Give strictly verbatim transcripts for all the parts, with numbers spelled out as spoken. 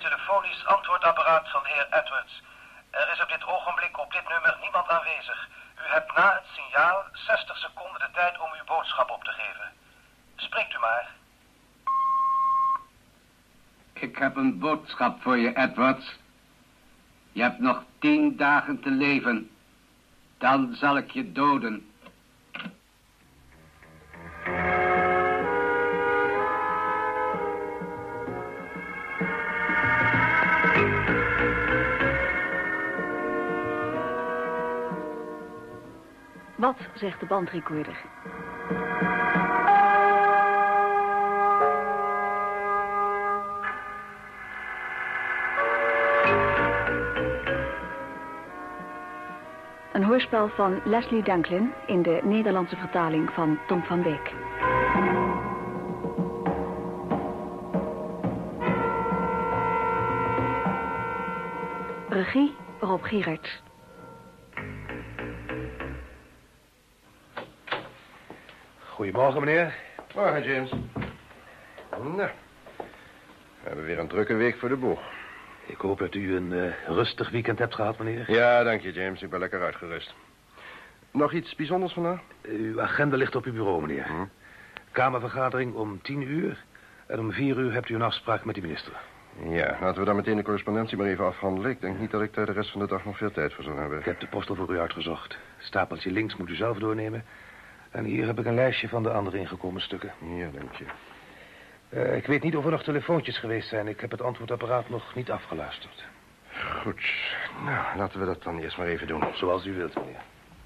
telefonisch antwoordapparaat van de heer Edwards. Er is op dit ogenblik op dit nummer niemand aanwezig. U hebt na het signaal zestig seconden de tijd om uw boodschap op te geven. Spreekt u maar. Ik heb een boodschap voor je, Edwards. Je hebt nog tien dagen te leven. Dan zal ik je doden. Wat zegt de bandrecorder? Een hoorspel van Leslie Dunklin in de Nederlandse vertaling van Tom van Beek. Regie Rob Gierards. Goedemorgen, meneer. Morgen, James. Nou, we hebben weer een drukke week voor de boeg. Ik hoop dat u een uh, rustig weekend hebt gehad, meneer. Ja, dank je, James. Ik ben lekker uitgerust. Nog iets bijzonders vandaag? Uw agenda ligt op uw bureau, meneer. Hm? Kamervergadering om tien uur. En om vier uur hebt u een afspraak met de minister. Ja, laten we dan meteen de correspondentie maar even afhandelen. Ik denk niet dat ik daar de rest van de dag nog veel tijd voor zal hebben. Ik heb de postel voor u uitgezocht. Stapeltje links moet u zelf doornemen. En hier heb ik een lijstje van de andere ingekomen stukken. Ja, dank je. Uh, ik weet niet of er nog telefoontjes geweest zijn. Ik heb het antwoordapparaat nog niet afgeluisterd. Goed. Nou, laten we dat dan eerst maar even doen. Zoals u wilt, meneer.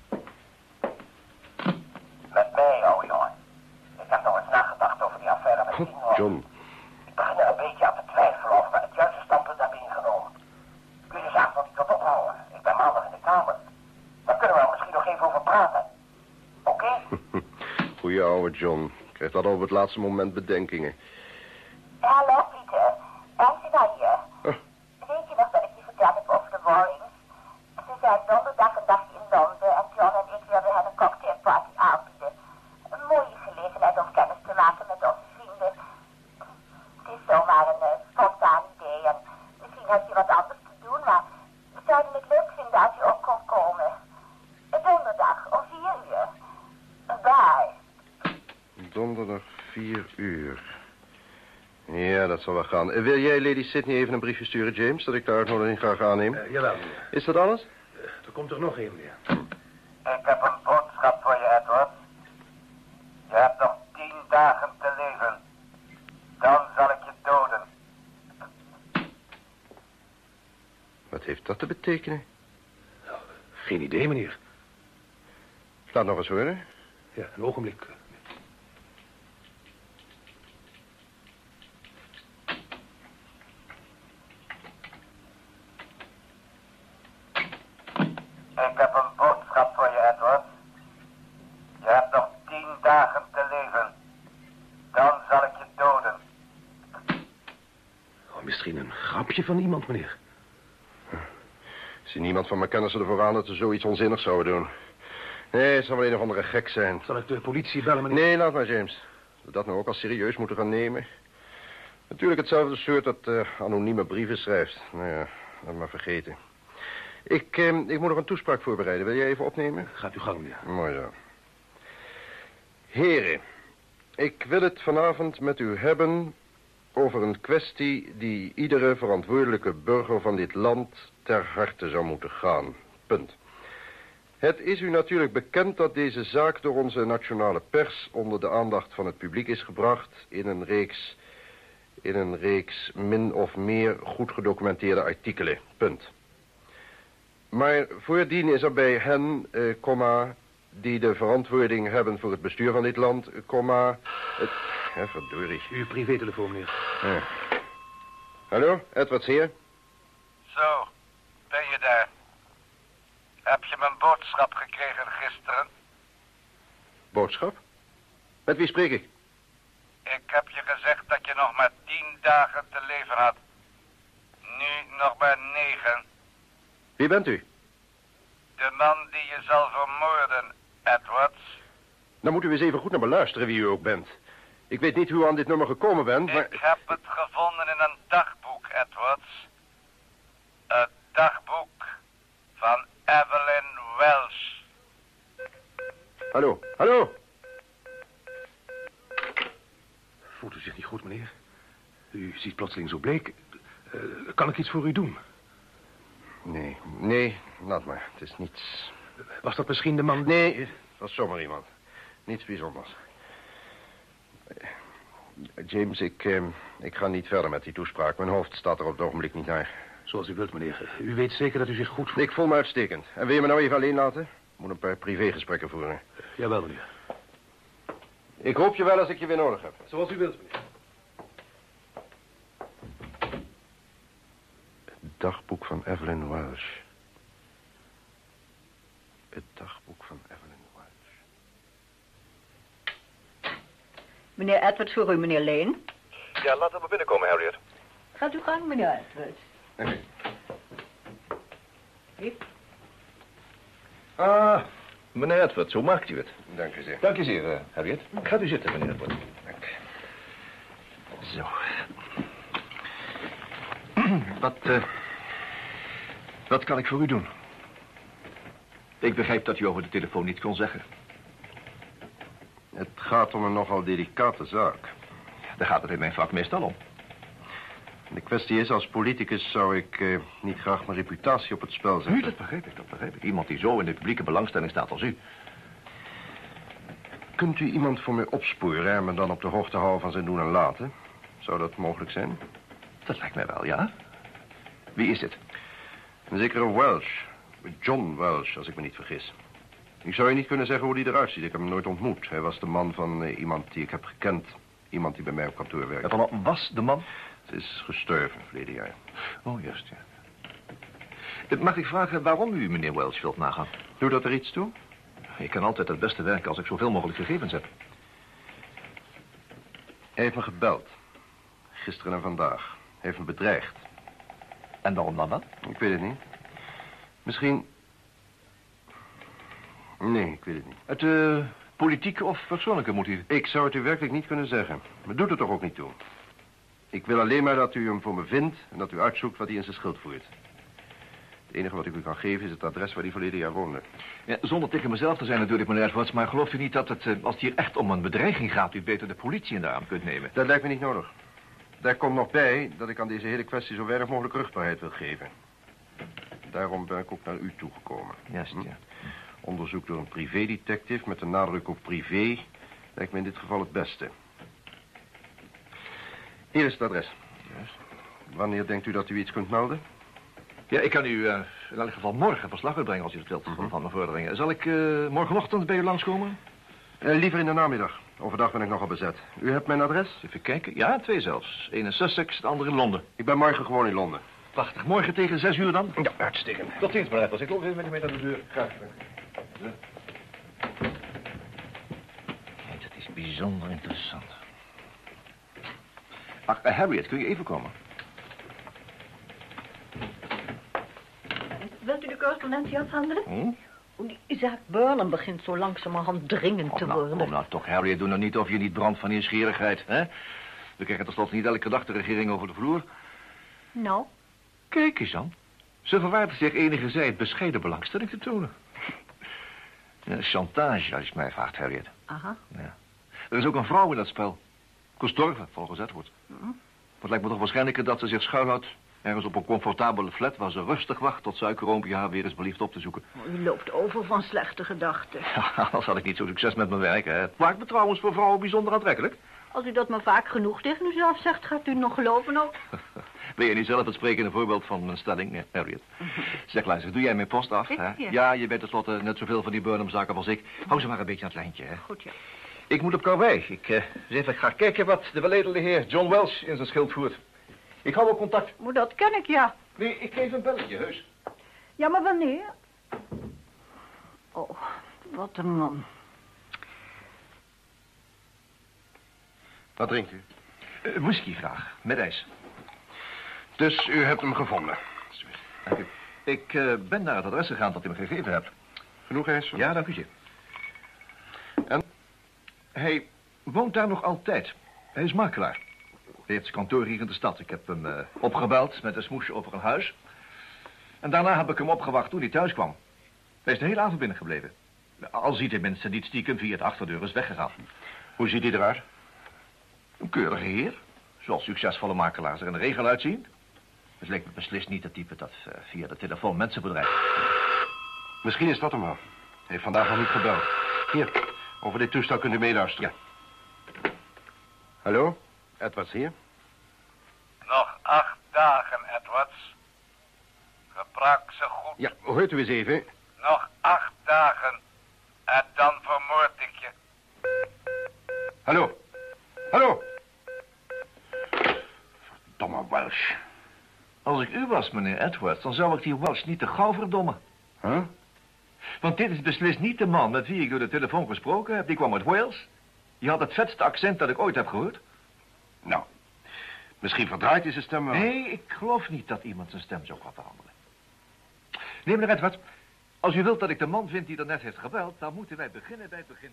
Met mij, ouwe jongen. Ik heb nog eens nagedacht over die affaire met Tino. John. Ik begin er een beetje aan te twijfelen of we het juiste standpunt hebben ingenomen. Kun je de zaak nog niet wat ophouden? Ik ben maandag in de kamer. Daar kunnen we er misschien nog even over praten. Oké? Okay? Goeie ouwe John. Krijgt dat op het laatste moment bedenkingen. Hallo, Pieter. Angela hier. Oh. Weet je nog dat ik je verteld heb over de Warrings? Ze zijn donderdag een dagje in Londen en John en ik wilden hen een cocktailparty aanbieden. Een mooie gelegenheid om kennis te maken met onze vrienden. Het is zomaar een uh, spontaan idee en misschien heb je wat anders te doen, maar we zouden het leuk vinden als je ook kon komen. Donderdag om vier uur. Bye. Donderdag vier uur. Ja, dat zal wel gaan. Uh, wil jij Lady Sydney even een briefje sturen, James, dat ik de uitnodiging graag aanneem? Uh, jawel, meneer. Is dat alles? Uh, er komt er nog één, meneer. Ik heb een boodschap voor je, Edward. Je hebt nog tien dagen te leven. Dan zal ik je doden. Wat heeft dat te betekenen? Nou, geen idee, meneer. Laat nog eens horen. Ja, een ogenblik. Ik heb een boodschap voor je, Edward. Je hebt nog tien dagen te leven. Dan zal ik je doden. Oh, misschien een grapje van iemand, meneer. Ik zie niemand van mijn kennissen ervoor aan dat ze zoiets onzinnigs zouden doen. Nee, het zal wel een of andere gek zijn. Zal ik de politie bellen, meneer? Nee, laat maar, James. We dat nou ook al serieus moeten gaan nemen. Natuurlijk hetzelfde soort dat uh, anonieme brieven schrijft. Nou ja, laat maar vergeten. Ik, eh, ik moet nog een toespraak voorbereiden. Wil jij even opnemen? Gaat uw gang, meneer. Mooi zo. Heren, ik wil het vanavond met u hebben over een kwestie die iedere verantwoordelijke burger van dit land ter harte zou moeten gaan. Punt. Het is u natuurlijk bekend dat deze zaak door onze nationale pers onder de aandacht van het publiek is gebracht in een reeks, in een reeks min of meer goed gedocumenteerde artikelen. Punt. Maar voordien is er bij hen, eh, comma, die de verantwoording hebben voor het bestuur van dit land, comma, het... Ja, verdorie. Uw privételefoon, meneer. Ja. Hallo, Edwards hier. Zo, ben je daar? Heb je mijn boodschap gekregen gisteren? Boodschap? Met wie spreek ik? Ik heb je gezegd dat je nog maar tien dagen te leven had. Nu nog maar negen. Wie bent u? De man die je zal vermoorden, Edwards. Dan moet u eens even goed naar me luisteren wie u ook bent. Ik weet niet hoe u aan dit nummer gekomen bent, maar... Ik heb het gevonden in een dagboek, Edwards. plotseling zo bleek. Uh, kan ik iets voor u doen? Nee, nee, laat maar. Het is niets... Was dat misschien de man... Nee, het was zomaar iemand. Niets bijzonders. James, ik, eh, ik ga niet verder met die toespraak. Mijn hoofd staat er op het ogenblik niet naar. Zoals u wilt, meneer. U weet zeker dat u zich goed voelt? Ik voel me uitstekend. En wil je me nou even alleen laten? Ik moet een paar privégesprekken voeren. Jawel, meneer. Ik hoop je wel als ik je weer nodig heb. Zoals u wilt, meneer. Het dagboek van Evelyn Welsh. Het dagboek van Evelyn Welsh. Meneer Edwards voor u, meneer Lane. Ja, laat hem maar binnenkomen, Harriet. Gaat u gang, meneer Edwards. Dank u. Hier. Ah, meneer Edwards, hoe maakt u het? Dank u zeer. Dank je zeer, uh, Harriet. Gaat u zitten, meneer Edwards. Dank. Zo. Wat, uh, wat kan ik voor u doen? Ik begrijp dat u over de telefoon niet kon zeggen. Het gaat om een nogal delicate zaak. Daar gaat het in mijn vak meestal om. De kwestie is, als politicus zou ik uh, niet graag mijn reputatie op het spel zetten. Nu, dat begrijp ik, dat begrijp ik. Iemand die zo in de publieke belangstelling staat als u. Kunt u iemand voor mij opsporen en me dan op de hoogte houden van zijn doen en laten? Zou dat mogelijk zijn? Dat lijkt mij wel, ja. Wie is het? Een zekere Welsh. John Welsh, als ik me niet vergis. Ik zou je niet kunnen zeggen hoe die eruit ziet. Ik heb hem nooit ontmoet. Hij was de man van uh, iemand die ik heb gekend. Iemand die bij mij op kantoor werkt. En van was de man? Ze is gestorven verleden jaar. Oh, juist, ja. Mag ik vragen waarom u meneer Welsh wilt nagaan? Doe dat er iets toe? Ik kan altijd het beste werken als ik zoveel mogelijk gegevens heb. Hij heeft me gebeld. Gisteren en vandaag. Hij heeft me bedreigd. En waarom dan dat? Ik weet het niet. Misschien... Nee, ik weet het niet. Het uh, politieke of persoonlijke motief? Ik zou het u werkelijk niet kunnen zeggen. Maar doet er toch ook niet toe. Ik wil alleen maar dat u hem voor me vindt en dat u uitzoekt wat hij in zijn schild voert. Het enige wat ik u kan geven is het adres waar hij verleden jaar woonde. Ja, zonder tegen mezelf te zijn natuurlijk, meneer Edwards, maar gelooft u niet dat het, als het hier echt om een bedreiging gaat, u beter de politie in de arm kunt nemen? Dat lijkt me niet nodig. Daar komt nog bij dat ik aan deze hele kwestie zo weinig mogelijk ruchtbaarheid wil geven. Daarom ben ik ook naar u toegekomen. Juist, ja. Onderzoek door een privédetective met een nadruk op privé lijkt me in dit geval het beste. Hier is het adres. Juist. Wanneer denkt u dat u iets kunt melden? Ja, ik kan u uh, in elk geval morgen verslag uitbrengen als u het wilt mm-hmm. van mijn vorderingen. Zal ik uh, morgenochtend bij u langskomen? Uh, liever in de namiddag. Overdag ben ik nogal bezet. U hebt mijn adres? Even kijken. Ja, twee zelfs. Eén in Sussex, de andere in Londen. Ik ben morgen gewoon in Londen. Prachtig. Morgen tegen zes uur dan? Ja, uitstekend. Tot ziens, meneer Edwards. Ik loop even met u mee naar de deur. Graag. Ja. Kijk, dat is bijzonder interessant. Ach, uh, Harriet, kun je even komen? Wilt u de correspondentie afhandelen? Hm? Die zaak Burnham begint zo langzamerhand dringend te oh, nou, worden. Kom nou toch, Harriet, doe nou niet of je niet brandt van nieuwsgierigheid, hè? We krijgen tenslotte niet elke dag de regering over de vloer. Nou? Kijk eens aan. Ze verwaardigt zich enigszins bescheiden belangstelling te tonen. Ja, chantage, als je mij vraagt, Harriet. Aha. Ja. Er is ook een vrouw in dat spel. Gestorven, volgens Edward. Mm-hmm. Het lijkt me toch waarschijnlijker dat ze zich schuilhoudt ergens op een comfortabele flat waar ze rustig wacht tot suikeroompje haar weer eens belieft op te zoeken. Oh, u loopt over van slechte gedachten. Ja, anders had ik niet zo succes met mijn werk, hè. Het maakt me trouwens voor vrouwen bijzonder aantrekkelijk. Als u dat maar vaak genoeg tegen uzelf zegt, gaat u nog geloven ook. Ben je niet zelf het sprekende voorbeeld van mijn stelling, nee, Harriet? Zeg, luister, doe jij mijn post af, Ik, hè? ja. Ja, je bent tenslotte net zoveel van die Burnham-zaken als ik. Hou ze maar een beetje aan het lijntje, hè? Goed, ja. Ik moet op Kauwei. Ik uh, eens even ga kijken wat de weledele heer John Welsh in zijn schild voert. Ik hou wel contact. Maar dat ken ik, ja. Nee, ik geef een belletje, heus. Ja, maar wanneer? Oh, wat een man. Wat drinkt u? Uh, whisky graag, met ijs. Dus u hebt hem gevonden. Dank u. Ik uh, ben naar het adres gegaan dat u me gegeven hebt. Genoeg ijs? Ja, dank u zeer. En? Hij woont daar nog altijd. Hij is makelaar. Hij heeft zijn kantoor hier in de stad. Ik heb hem uh, opgebeld met een smoesje over een huis. En daarna heb ik hem opgewacht toen hij thuis kwam. Hij is de hele avond binnengebleven. Al ziet hij mensen niet stiekem via de achterdeur is weggegaan. Hoe ziet hij eruit? Een keurige heer. Zoals succesvolle makelaars er in de regel uitzien. Het lijkt me beslist niet het type dat uh, via de telefoon mensen bedreigt. Misschien is dat hem wel. Hij heeft vandaag nog niet gebeld. Hier, over dit toestel kunt u meeluisteren. Ja. Hallo, Edwards hier. Nog acht dagen, Edwards. Gebruik ze goed. Ja, hoort u eens even. Nog acht dagen. En dan vermoord ik je. Hallo. Hallo. Verdomme Welsh. Als ik u was, meneer Edwards, dan zou ik die Welsh niet te gauw verdommen. Huh? Want dit is beslist niet de man met wie ik door de telefoon gesproken heb. Die kwam uit Wales. Die had het vetste accent dat ik ooit heb gehoord. Nou, misschien verdraait hij zijn stem wel. Nee, ik geloof niet dat iemand zijn stem zo kan veranderen. Nee, meneer Edwards, als u wilt dat ik de man vind die er net heeft gebeld, dan moeten wij beginnen bij het begin.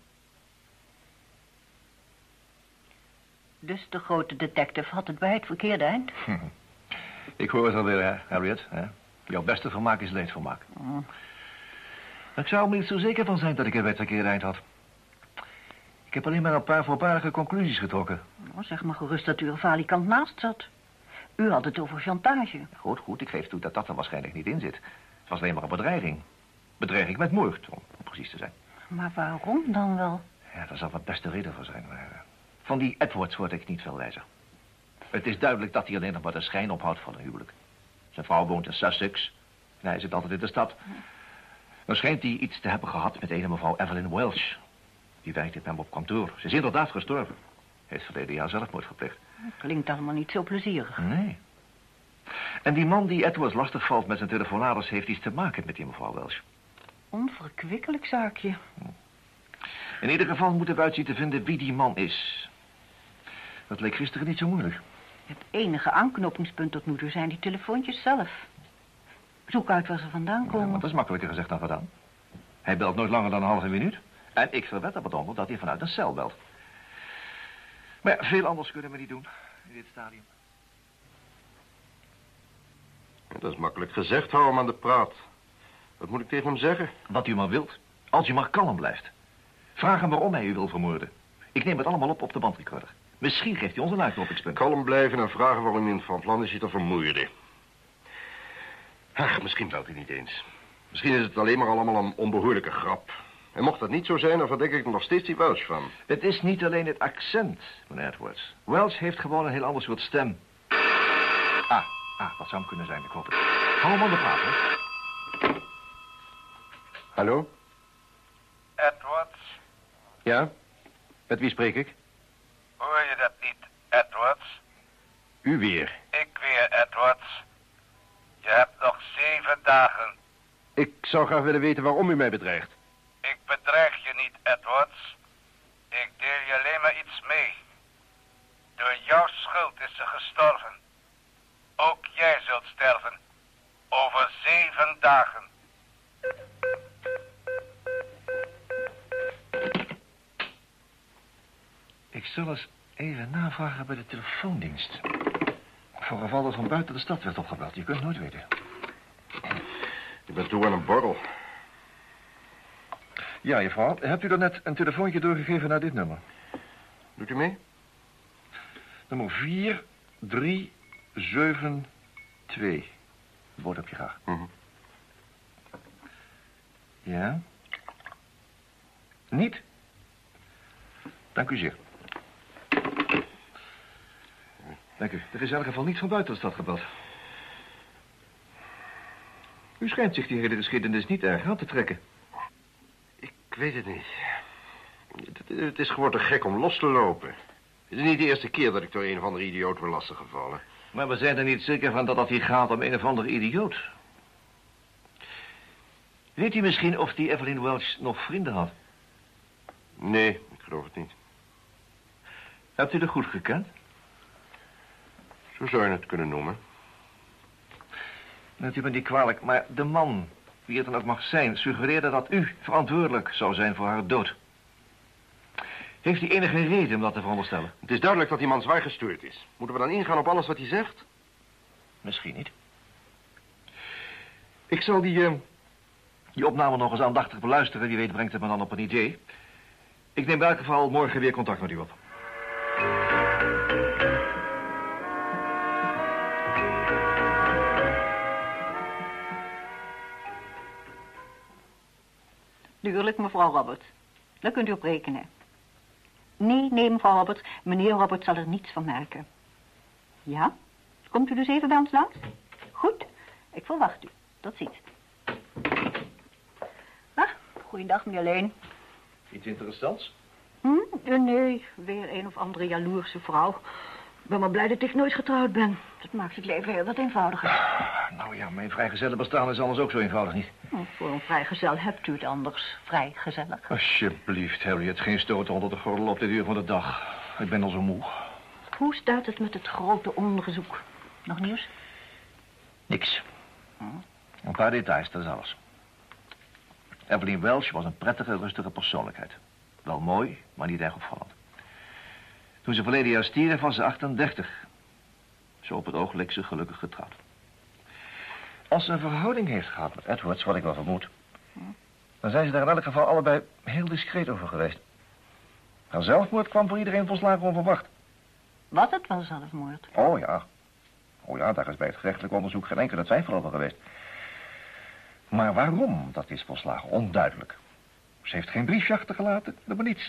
Dus de grote detective had het bij het verkeerde eind? Ik hoor het alweer, hè, Harriet. Hè? Jouw beste vermaak is leedvermaak. Oh. Ik zou er niet zo zeker van zijn dat ik het bij het verkeerde eind had. Ik heb alleen maar een paar voorbarige conclusies getrokken. Oh, zeg maar gerust dat u er valikant naast zat. U had het over chantage. Goed, goed, ik geef toe dat dat er waarschijnlijk niet in zit. Het was alleen maar een bedreiging. Bedreiging met moord, om, om precies te zijn. Maar waarom dan wel? Ja, daar zal wat beste reden voor zijn, maar... Uh, van die Edwards word ik niet veel wijzer. Het is duidelijk dat hij alleen nog maar de schijn ophoudt van een huwelijk. Zijn vrouw woont in Sussex. En hij zit altijd in de stad. Dan schijnt hij iets te hebben gehad met een mevrouw Evelyn Welsh. Die werkte bij hem op kantoor. Ze is inderdaad gestorven. Hij heeft verleden jaar zelfmoord gepleegd. Klinkt allemaal niet zo plezierig. Nee. En die man die Edwards lastigvalt met zijn telefonaders heeft iets te maken met die mevrouw Welsh. Onverkwikkelijk zaakje. In ieder geval moeten we uitzien te vinden wie die man is. Dat leek gisteren niet zo moeilijk. Het enige aanknopingspunt tot nu toe zijn die telefoontjes zelf. Zoek uit waar ze vandaan komen. Ja, maar dat is makkelijker gezegd dan gedaan. Hij belt nooit langer dan een halve minuut. En ik verwed er wat onder dat hij vanuit een cel belt. Maar ja, veel anders kunnen we niet doen in dit stadium. Ja, dat is makkelijk gezegd, hou hem aan de praat. Wat moet ik tegen hem zeggen? Wat u maar wilt. Als u maar kalm blijft. Vraag hem waarom hij u wil vermoorden. Ik neem het allemaal op op de bandrecorder. Misschien geeft hij ons een uitknopingspunt. Kalm blijven en vragen waarom hij van plan is je te vermoeien. Ach, misschien belt hij niet eens. Misschien is het alleen maar allemaal een onbehoorlijke grap. En mocht dat niet zo zijn, dan verdenk ik er nog steeds die Welsh van. Het is niet alleen het accent, meneer Edwards. Welsh heeft gewoon een heel ander soort stem. Ah, ah, dat zou hem kunnen zijn, ik hoop het. Hou hem aan de praat, hè. Hallo? Edwards? Ja? Met wie spreek ik? Hoor je dat niet, Edwards? U weer. Ik weer, Edwards. Je hebt nog zeven dagen. Ik zou graag willen weten waarom u mij bedreigt. Ik bedreig je niet, Edwards. Ik deel je alleen maar iets mee. Door jouw schuld is ze gestorven. Ook jij zult sterven. Over zeven dagen. Ik zal eens even navragen bij de telefoondienst. Voor geval dat van buiten de stad werd opgebeld. Je kunt het nooit weten. Ik ben toe aan een borrel. Ja, juffrouw. Hebt u daarnet een telefoontje doorgegeven naar dit nummer? Doet u mee? Nummer vier drie zeven twee. Woord heb je graag. Mm-hmm. Ja? Niet? Dank u zeer. Dank u. Er is in elk geval niet van buiten de stad gebeld. U schijnt zich die hele geschiedenis niet erg aan te trekken. Ik weet het niet. Het, het is gewoon te gek om los te lopen. Het is niet de eerste keer dat ik door een of andere idioot word lastiggevallen. Maar we zijn er niet zeker van dat dat hier gaat om een of andere idioot. Weet u misschien of die Evelyn Welsh nog vrienden had? Nee, ik geloof het niet. Hebt u er goed gekend? Zo zou je het kunnen noemen. Neemt u me niet kwalijk, maar de man, wie het dan ook mag zijn, suggereerde dat u verantwoordelijk zou zijn voor haar dood. Heeft hij enige reden om dat te veronderstellen? Het is duidelijk dat die man zwaar gestoord is. Moeten we dan ingaan op alles wat hij zegt? Misschien niet. Ik zal die, uh, die opname nog eens aandachtig beluisteren. Wie weet brengt het me dan op een idee. Ik neem in elk geval morgen weer contact met u op. Natuurlijk, mevrouw Roberts. Daar kunt u op rekenen. Nee, nee, mevrouw Roberts. Meneer Roberts zal er niets van merken. Ja? Komt u dus even bij ons langs? Goed. Ik verwacht u. Tot ziens. Ah, goeiedag, meneer Leen. Iets interessants? Hm? Nee, weer een of andere jaloerse vrouw. Ik ben maar blij dat ik nooit getrouwd ben. Dat maakt het leven heel wat eenvoudiger. Nou ja, mijn vrijgezellenbestaan is anders ook zo eenvoudig niet. Oh, voor een vrijgezel hebt u het anders vrij gezellig. Alsjeblieft, Harriet. Geen stoten onder de gordel op dit uur van de dag. Ik ben al zo moe. Hoe staat het met het grote onderzoek? Nog nieuws? Niks. Een paar details, dat is alles. Evelyn Welch was een prettige, rustige persoonlijkheid. Wel mooi, maar niet erg opvallend. Toen ze verleden jaar stierf, was ze achtendertig. Zo op het oog leek ze gelukkig getrouwd. Als ze een verhouding heeft gehad met Edwards, wat ik wel vermoed, dan zijn ze daar in elk geval allebei heel discreet over geweest. Haar zelfmoord kwam voor iedereen volslagen onverwacht. Was het wel zelfmoord? Oh ja. Oh ja, daar is bij het gerechtelijk onderzoek geen enkele twijfel over geweest. Maar waarom, dat is volslagen onduidelijk. Ze heeft geen briefje achtergelaten, dat maar niets.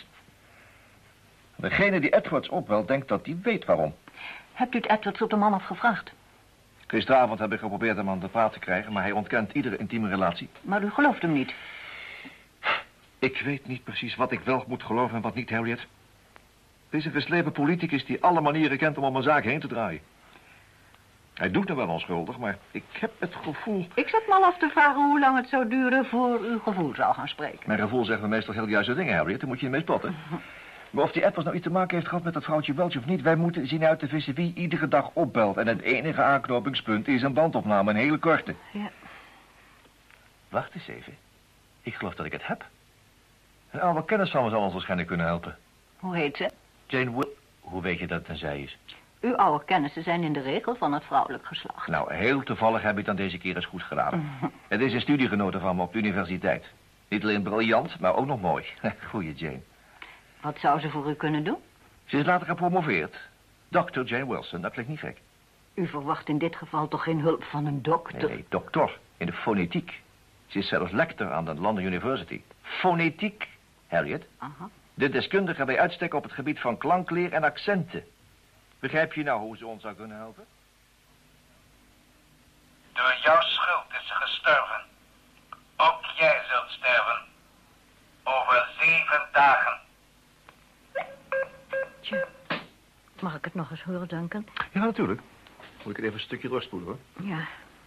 Degene die Edwards opbelt, denkt dat hij weet waarom. Hebt u het Edwards op de man afgevraagd? Gisteravond heb ik geprobeerd hem aan de praat te krijgen, maar hij ontkent iedere intieme relatie. Maar u gelooft hem niet? Ik weet niet precies wat ik wel moet geloven en wat niet, Harriet. Het is een geslepen politicus die alle manieren kent om om een zaak heen te draaien. Hij doet er wel onschuldig, maar ik heb het gevoel... Ik zat me al af te vragen hoe lang het zou duren voor uw gevoel zou gaan spreken. Mijn gevoel zegt me meestal heel juiste dingen, Harriet. Daar moet je je mee spotten. Maar of die Edwards nou iets te maken heeft gehad met dat vrouwtje Welch of niet... wij moeten zien uit te vissen wie iedere dag opbelt. En het enige aanknopingspunt is een bandopname, een hele korte. Ja. Wacht eens even. Ik geloof dat ik het heb. Een oude kennis van me zal ons waarschijnlijk kunnen helpen. Hoe heet ze? Jane Will... Hoe weet je dat het een zij is? Uw oude kennissen zijn in de regel van het vrouwelijk geslacht. Nou, heel toevallig heb ik dan deze keer eens goed gedaan. Het is een studiegenote van me op de universiteit. Niet alleen briljant, maar ook nog mooi. Goeie Jane. Wat zou ze voor u kunnen doen? Ze is later gepromoveerd. dokter Jane Wilson, dat klinkt niet gek. U verwacht in dit geval toch geen hulp van een dokter? Nee, nee, dokter. In de fonetiek. Ze is zelfs lector aan de London University. Fonetiek, Harriet. Aha. De deskundige bij uitstek op het gebied van klankleer en accenten. Begrijp je nou hoe ze ons zou kunnen helpen? Door jouw schuld is ze gestorven. Ook jij zult sterven. Over zeven dagen. Tja, mag ik het nog eens horen, Duncan? Ja, natuurlijk. Moet ik het even een stukje doorspoelen, hoor. Ja.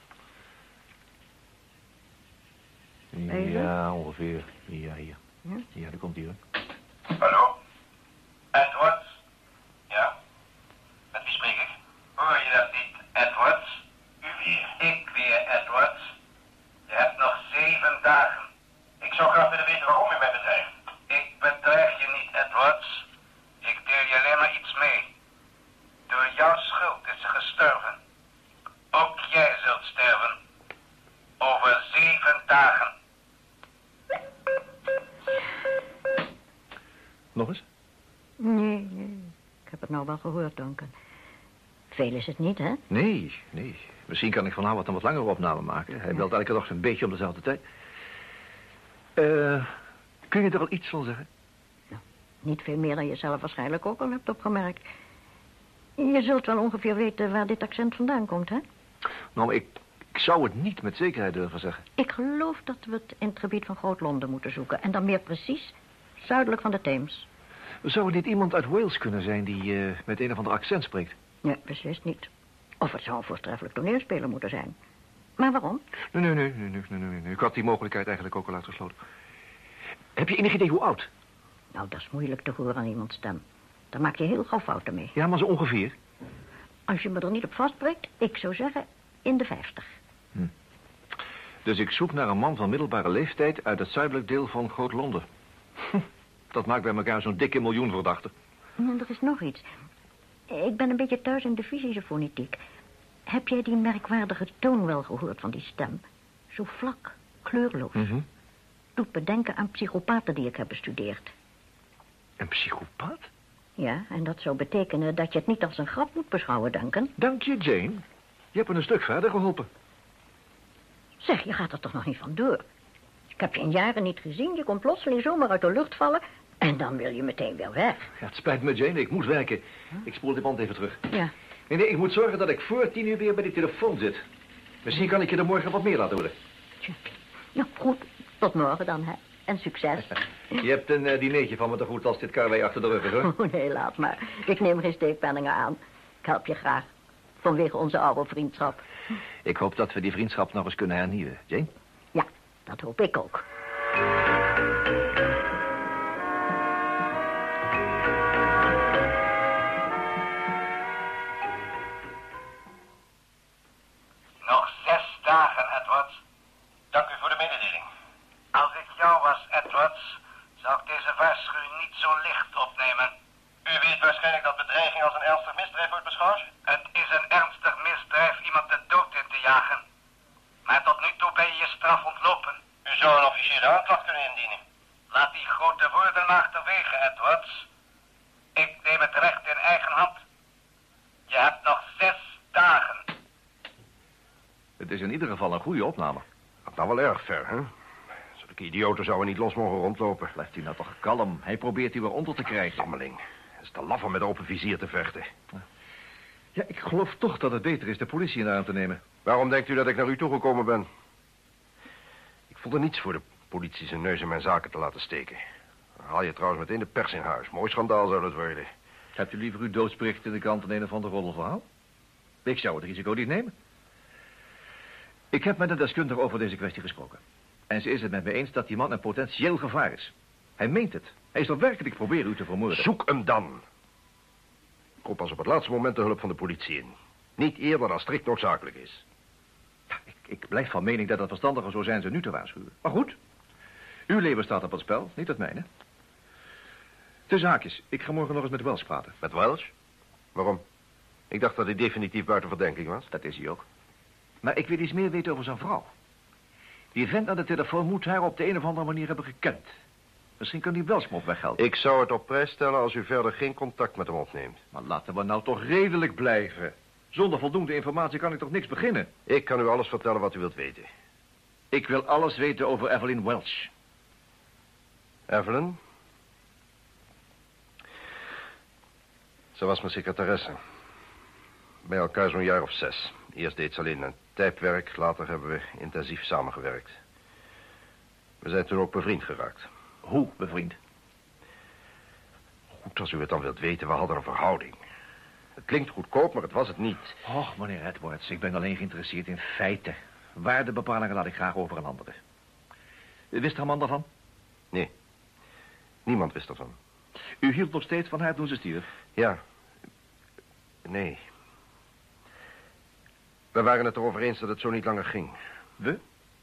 Ja, ongeveer. Ja, hier. Ja? Ja, daar komt hij, hoor. Hallo? Edwards? Ja? Met wie spreek ik? Hoor je dat niet, Edwards? U weer. Ik weer, Edwards. Je hebt nog zeven dagen. Ik zou graag willen weten waarom u mij bedreigt. Ik bedreig je niet, Edwards. Ik deel je alleen maar iets mee. Door jouw schuld is ze gestorven. Ook jij zult sterven. Over zeven dagen. Nog eens? Nee, nee. Ik heb het nou wel gehoord, Duncan. Veel is het niet, hè? Nee, nee. Misschien kan ik vanavond een wat langere opname maken. Hij belt elke dag een beetje om dezelfde tijd. Uh, kun je er al iets van zeggen? Nou, niet veel meer dan je zelf waarschijnlijk ook al hebt opgemerkt. Je zult wel ongeveer weten waar dit accent vandaan komt, hè? Nou, maar ik, ik zou het niet met zekerheid durven zeggen. Ik geloof dat we het in het gebied van Groot-Londen moeten zoeken. En dan meer precies zuidelijk van de Theems. Zou het niet iemand uit Wales kunnen zijn die uh, met een of ander accent spreekt? Nee, beslist niet. Of het zou een voortreffelijk toneelspeler moeten zijn. Maar waarom? Nee, nee, nee, nee, nee, nee, nee, nee. Ik had die mogelijkheid eigenlijk ook al uitgesloten. Heb je enig idee hoe oud? Nou, dat is moeilijk te horen aan iemands stem. Daar maak je heel gauw fouten mee. Ja, maar zo ongeveer. Als je me er niet op vastbreekt, ik zou zeggen in de vijftig. Hm. Dus ik zoek naar een man van middelbare leeftijd uit het zuidelijk deel van Groot-Londen. Dat maakt bij elkaar zo'n dikke miljoen verdachten. En er is nog iets. Ik ben een beetje thuis in de fysische fonetiek. Heb jij die merkwaardige toon wel gehoord van die stem? Zo vlak, kleurloos. Mm-hmm. Doet bedenken aan psychopaten die ik heb bestudeerd. Een psychopaat? Ja, en dat zou betekenen dat je het niet als een grap moet beschouwen, Duncan. Dank je, Jane. Je hebt me een stuk verder geholpen. Zeg, je gaat er toch nog niet van door? Ik heb je in jaren niet gezien. Je komt plotseling zomaar uit de lucht vallen... en dan wil je meteen weer weg. Ja, het spijt me, Jane. Ik moet werken. Ik spoel de band even terug. Ja. Nee, nee, ik moet zorgen dat ik voor tien uur weer bij die telefoon zit. Misschien kan ik je er morgen wat meer laten horen. Nou, goed. Tot morgen dan, hè. En succes. Je hebt een uh, dinertje van me te goed als dit karwei achter de rug is, hoor. Oh, nee, laat maar. Ik neem geen steekpenningen aan. Ik help je graag. Vanwege onze oude vriendschap. Ik hoop dat we die vriendschap nog eens kunnen hernieuwen, Jane. Ja, dat hoop ik ook. Nog zes dagen, Edwards. Dank u voor de mededeling. Als ik jou was, Edwards, zou ik deze waarschuwing niet zo licht opnemen. U weet waarschijnlijk dat bedreiging als een ernstig misdrijf wordt beschouwd? Het is een ernstig misdrijf iemand de dood in te jagen. Maar tot nu toe ben je je straf ontlopen. U zou een officiële aanklacht kunnen indienen. Laat die grote woorden maar achterwege, Edwards. Ik neem het recht in eigen hand. Je hebt nog zes dagen. Het is in ieder geval een goede opname. Gaat nou wel erg ver, hè? Zulke idioten zouden niet los mogen rondlopen. Blijft hij nou toch kalm? Hij probeert u weer onder te krijgen. Stammeling. Het is te laf om met open vizier te vechten. Ja, ik geloof toch dat het beter is de politie in de arm te nemen. Waarom denkt u dat ik naar u toegekomen ben? Ik vond er niets voor de politie zijn neus in mijn zaken te laten steken. Dan haal je trouwens meteen de pers in huis. Mooi schandaal zou dat worden. Hebt u liever uw doodsbericht in de krant dan een of ander roddelverhaal? Ik zou het risico niet nemen. Ik heb met een deskundige over deze kwestie gesproken. En ze is het met me eens dat die man een potentieel gevaar is. Hij meent het. Hij zal werkelijk proberen u te vermoorden. Zoek hem dan. Ik roep pas op het laatste moment de hulp van de politie in. Niet eerder dan strikt noodzakelijk is. Ja, ik, ik blijf van mening dat het verstandiger zou zijn ze nu te waarschuwen. Maar goed, uw leven staat op het spel, niet het mijne. De zaak is, ik ga morgen nog eens met Welsh praten. Met Welsh? Waarom? Ik dacht dat hij definitief buiten verdenking was. Dat is hij ook. Maar ik wil iets meer weten over zijn vrouw. Die vent aan de telefoon moet haar op de een of andere manier hebben gekend. Misschien kan die Welsh me op weg helpen. Ik zou het op prijs stellen als u verder geen contact met hem opneemt. Maar laten we nou toch redelijk blijven. Zonder voldoende informatie kan ik toch niks beginnen? Ik kan u alles vertellen wat u wilt weten. Ik wil alles weten over Evelyn Welsh. Evelyn? Ze was mijn secretaresse. Bij elkaar zo'n jaar of zes. Eerst deed ze alleen een typewerk, later hebben we intensief samengewerkt. We zijn toen ook bevriend geraakt. Hoe bevriend? Goed, als u het dan wilt weten, we hadden een verhouding. Het klinkt goedkoop, maar het was het niet. Och, meneer Edwards, ik ben alleen geïnteresseerd in feiten. Waardebepalingen laat ik graag over aan anderen. Wist haar man daarvan? Nee, niemand wist ervan. U hield nog steeds van haar toen ze stierf? Ja. Nee. We waren het erover eens dat het zo niet langer ging. We?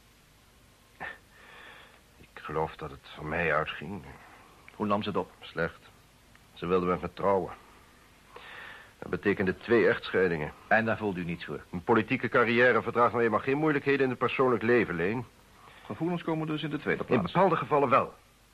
Ik geloof dat het van mij uitging. Hoe nam ze het op? Slecht. Ze wilde met me trouwen. Dat betekende twee echtscheidingen. En daar voelde u niets voor? Een politieke carrière verdraagt nou eenmaal geen moeilijkheden in het persoonlijk leven, Leen. Gevoelens komen dus in de tweede plaats? In bepaalde gevallen wel.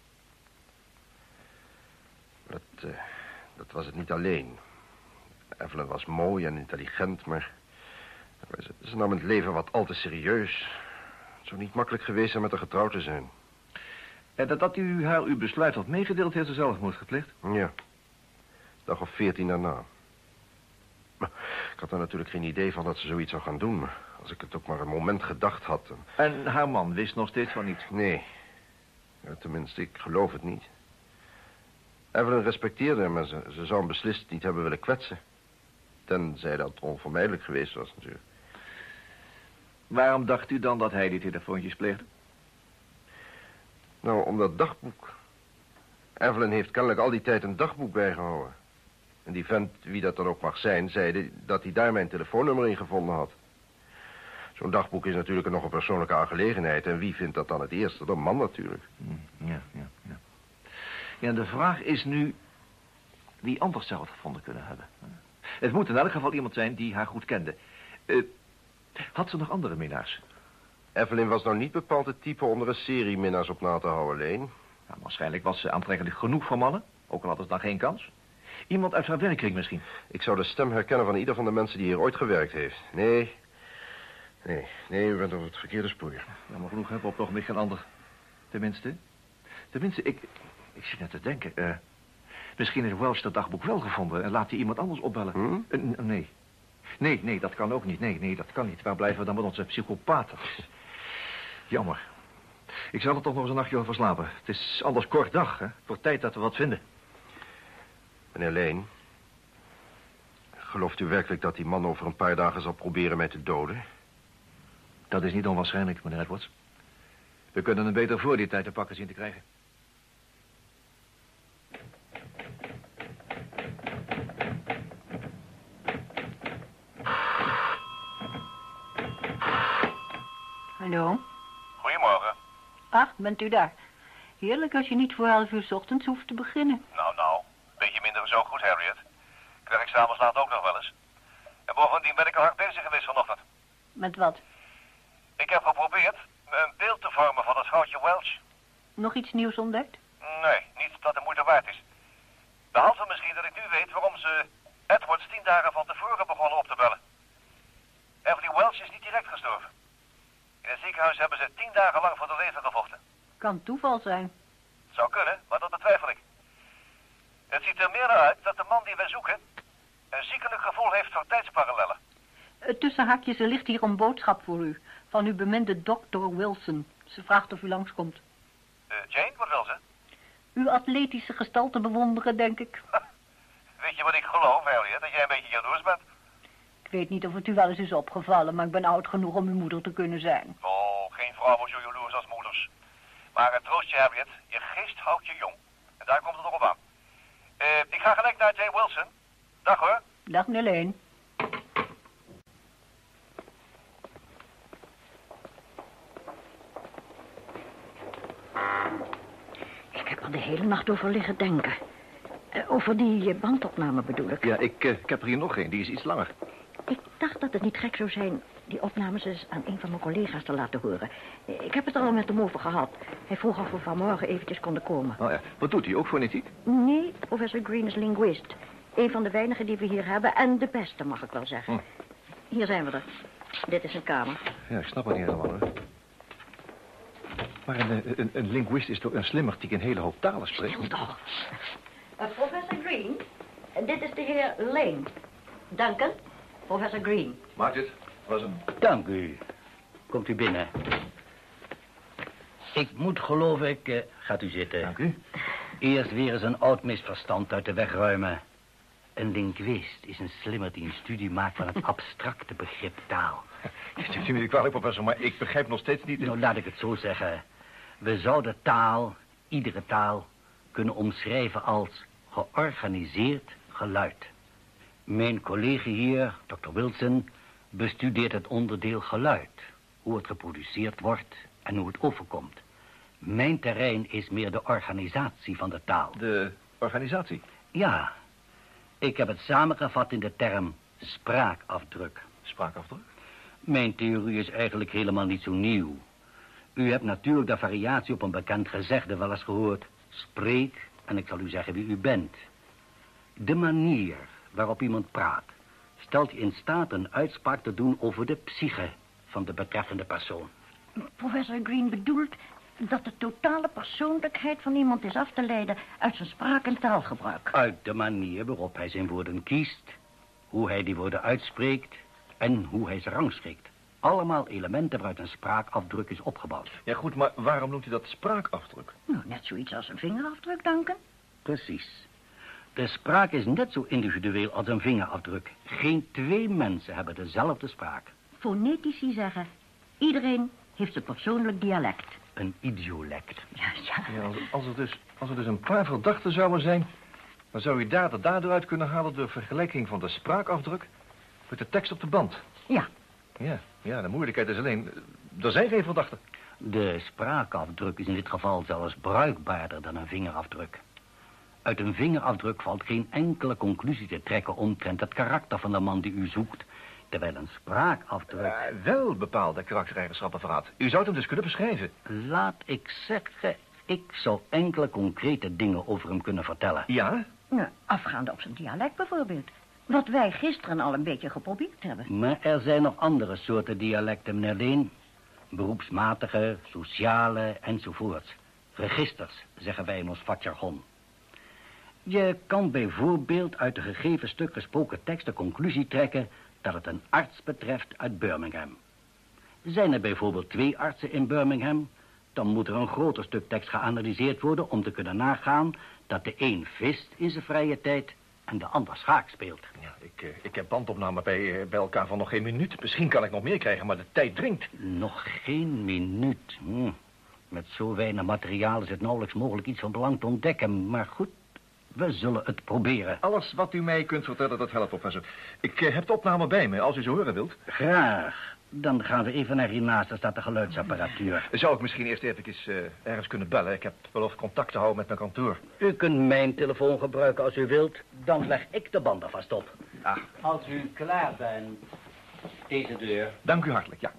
Dat, uh, dat was het niet alleen. Evelyn was mooi en intelligent, maar... Ze, ze nam het leven wat al te serieus. Het zou niet makkelijk geweest zijn met haar getrouwd te zijn. En dat, dat u haar uw besluit had meegedeeld, heeft ze zelfmoord gepleegd? Ja. Dag of veertien daarna. Maar ik had er natuurlijk geen idee van dat ze zoiets zou gaan doen. Maar als ik het ook maar een moment gedacht had... Dan... En haar man wist nog steeds van niets? Nee. Ja, tenminste, ik geloof het niet. Evelyn respecteerde hem, maar ze, ze zou hem beslist niet hebben willen kwetsen. Tenzij dat onvermijdelijk geweest was, natuurlijk. Waarom dacht u dan dat hij die telefoontjes pleegde? Nou, om dat dagboek. Evelyn heeft kennelijk al die tijd een dagboek bijgehouden. En die vent, wie dat dan ook mag zijn, zei dat hij daar mijn telefoonnummer in gevonden had. Zo'n dagboek is natuurlijk nog een persoonlijke aangelegenheid. En wie vindt dat dan het eerste? De man natuurlijk. Ja, ja, ja. Ja, en de vraag is nu wie anders zou het gevonden kunnen hebben. Het moet in elk geval iemand zijn die haar goed kende. Uh, had ze nog andere minnaars? Evelyn was nou niet bepaald het type onder een serie minnaars op na te houden, Leen. Ja, waarschijnlijk was ze aantrekkelijk genoeg voor mannen. Ook al had het dan geen kans. Iemand uit haar werkkring misschien. Ik zou de stem herkennen van ieder van de mensen die hier ooit gewerkt heeft. Nee, nee, nee, u bent op het verkeerde spoor. Jammer genoeg hebben we op het ogenblik geen ander. Tenminste. Tenminste, ik... Ik zit net te denken. Uh, misschien heeft Welch dat dagboek wel gevonden en laat hij iemand anders opbellen. Hmm? Uh, nee. Nee, nee, dat kan ook niet. Nee, nee, dat kan niet. Waar blijven we dan met onze psychopaten? Jammer. Ik zal er toch nog eens een nachtje over slapen. Het is anders kort dag, hè. Voor tijd dat we wat vinden. Meneer Lane, gelooft u werkelijk dat die man over een paar dagen zal proberen mij te doden? Dat is niet onwaarschijnlijk, meneer Edwards. We kunnen hem beter voor die tijd te pakken zien te krijgen. Hallo? Goedemorgen. Ach, bent u daar? Heerlijk als je niet voor elf uur 's ochtends hoeft te beginnen. Nou, nou. Beetje minder is ook goed, Harriet. Krijg ik s'avonds laat ook nog wel eens. En bovendien ben ik al hard bezig geweest vanochtend. Met wat? Ik heb geprobeerd een beeld te vormen van het vrouwtje Welch. Nog iets nieuws ontdekt? Nee, niets dat de moeite waard is. Behalve misschien dat ik nu weet waarom ze Edwards tien dagen van tevoren begonnen op te bellen. Evelyn Welch is niet direct gestorven. In het ziekenhuis hebben ze tien dagen lang voor de leven gevochten. Kan toeval zijn. Het zou kunnen, maar dat betwijfel ik. Het ziet er meer naar uit dat de man die wij zoeken een ziekelijk gevoel heeft voor tijdsparallellen. Uh, tussen haakjes, er ligt hier een boodschap voor u. Van uw beminde dokter Wilson. Ze vraagt of u langskomt. Uh, Jane, wat wil ze? Uw atletische gestalte bewonderen, denk ik. Weet je wat ik geloof, Harriet, dat jij een beetje jaloers bent? Ik weet niet of het u wel eens is opgevallen, maar ik ben oud genoeg om uw moeder te kunnen zijn. Oh, geen vrouwen zo jaloers als moeders. Maar het troost je, Harriet, je geest houdt je jong. En daar komt het nog op aan. Uh, ik ga gelijk naar Jane Wilson. Dag hoor. Dag, Nelleen. Ik heb er de hele nacht over liggen denken. Uh, over die uh, bandopname bedoel ik. Ja, ik, uh, ik heb er hier nog één. Die is iets langer. Ik dacht dat het niet gek zou zijn die opnames eens aan een van mijn collega's te laten horen. Ik heb het er al met hem over gehad. Hij vroeg of we vanmorgen eventjes konden komen. Oh ja, wat doet hij? Ook fonetiek? Nee, professor Green is linguist. Een van de weinigen die we hier hebben en de beste, mag ik wel zeggen. Hm. Hier zijn we er. Dit is een kamer. Ja, ik snap het niet helemaal, hoor. Maar een, een, een linguist is toch een slimmer die een hele hoop talen spreekt? Stil toch. Uh, professor Green, dit is de heer Lane. Duncan, professor Green. Maakt het. Was een... Dank u. Komt u binnen. Ik moet, geloof ik... Uh, gaat u zitten. Dank u. Eerst weer eens een oud misverstand uit de weg ruimen. Een linguist is een slimmer die een studie maakt van het abstracte begrip taal. Het is niet kwalijk, professor, maar ik begrijp nog steeds niet... Nou, laat ik het zo zeggen. We zouden taal, iedere taal, kunnen omschrijven als georganiseerd geluid. Mijn collega hier, dokter Wilson, bestudeert het onderdeel geluid. Hoe het geproduceerd wordt en hoe het overkomt. Mijn terrein is meer de organisatie van de taal. De organisatie? Ja. Ik heb het samengevat in de term spraakafdruk. Spraakafdruk? Mijn theorie is eigenlijk helemaal niet zo nieuw. U hebt natuurlijk de variatie op een bekend gezegde wel eens gehoord. Spreek en ik zal u zeggen wie u bent. De manier waarop iemand praat stelt je in staat een uitspraak te doen over de psyche van de betreffende persoon. Professor Green bedoelt dat de totale persoonlijkheid van iemand is af te leiden uit zijn spraak- en taalgebruik. Uit de manier waarop hij zijn woorden kiest, hoe hij die woorden uitspreekt en hoe hij ze rangschikt. Allemaal elementen waaruit een spraakafdruk is opgebouwd. Ja goed, maar waarom noemt u dat spraakafdruk? Nou, net zoiets als een vingerafdruk, Duncan. Precies. De spraak is net zo individueel als een vingerafdruk. Geen twee mensen hebben dezelfde spraak. Fonetici zeggen, iedereen heeft een persoonlijk dialect. Een idiolect. Ja, ja. Ja, als, als, er dus, als er dus een paar verdachten zouden zijn, dan zou u daar de dader uit kunnen halen door vergelijking van de spraakafdruk met de tekst op de band. Ja. Ja, ja, de moeilijkheid is alleen, er zijn geen verdachten. De spraakafdruk is in dit geval zelfs bruikbaarder dan een vingerafdruk. Uit een vingerafdruk valt geen enkele conclusie te trekken omtrent het karakter van de man die u zoekt, terwijl een spraakafdruk... Uh, wel bepaalde karaktereigenschappen verraadt. U zou het hem dus kunnen beschrijven. Laat ik zeggen, ik zou enkele concrete dingen over hem kunnen vertellen. Ja? Nou, afgaande op zijn dialect bijvoorbeeld. Wat wij gisteren al een beetje geprobeerd hebben. Maar er zijn nog andere soorten dialecten, meneer Leen. Beroepsmatige, sociale enzovoorts. Registers, zeggen wij in ons vakjargon. Je kan bijvoorbeeld uit de gegeven stuk gesproken tekst de conclusie trekken dat het een arts betreft uit Birmingham. Zijn er bijvoorbeeld twee artsen in Birmingham, dan moet er een groter stuk tekst geanalyseerd worden om te kunnen nagaan dat de een vist in zijn vrije tijd en de ander schaak speelt. Ja, ik, uh, ik heb bandopnamen bij, uh, bij elkaar van nog geen minuut. Misschien kan ik nog meer krijgen, maar de tijd dringt. Nog geen minuut. Hm. Met zo weinig materiaal is het nauwelijks mogelijk iets van belang te ontdekken. Maar goed, we zullen het proberen. Alles wat u mij kunt vertellen, dat helpt, professor. Ik uh, heb de opname bij me, als u ze horen wilt. Graag. Dan gaan we even naar hiernaast, daar staat de geluidsapparatuur. Zou ik misschien eerst even uh, ergens kunnen bellen? Ik heb beloofd contact te houden met mijn kantoor. U kunt mijn telefoon gebruiken als u wilt. Dan leg ik de banden vast op. Ah. Als u klaar bent, deze deur. Dank u hartelijk, ja.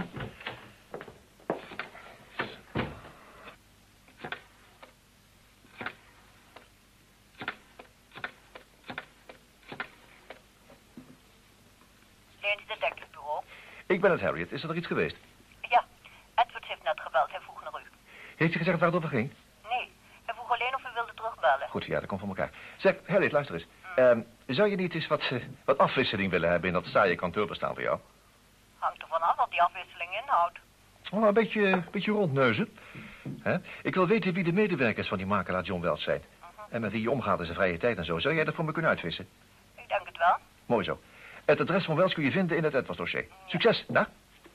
Ik ben het, Harriet. Is er nog iets geweest? Ja, Edwards heeft net gebeld. Hij vroeg naar u. Heeft hij gezegd waar het over ging? Nee, hij vroeg alleen of u wilde terugbellen. Goed, ja, dat komt van elkaar. Zeg, Harriet, luister eens. Hmm. Um, zou je niet eens wat, uh, wat afwisseling willen hebben in dat saaie kantoorbestaan voor jou? Hangt er vanaf wat die afwisseling inhoudt. Oh, een beetje, een beetje rondneuzen. He? Ik wil weten wie de medewerkers van die makelaar John Welch zijn. Uh-huh. En met wie je omgaat in zijn vrije tijd en zo. Zou jij dat voor me kunnen uitvissen? Ik denk het wel. Mooi zo. Het adres van Welch kun je vinden in het Edwards dossier. Succes, dag.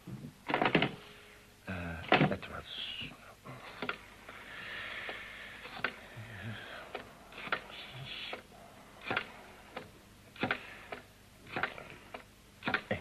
Uh, Edwards. Hey.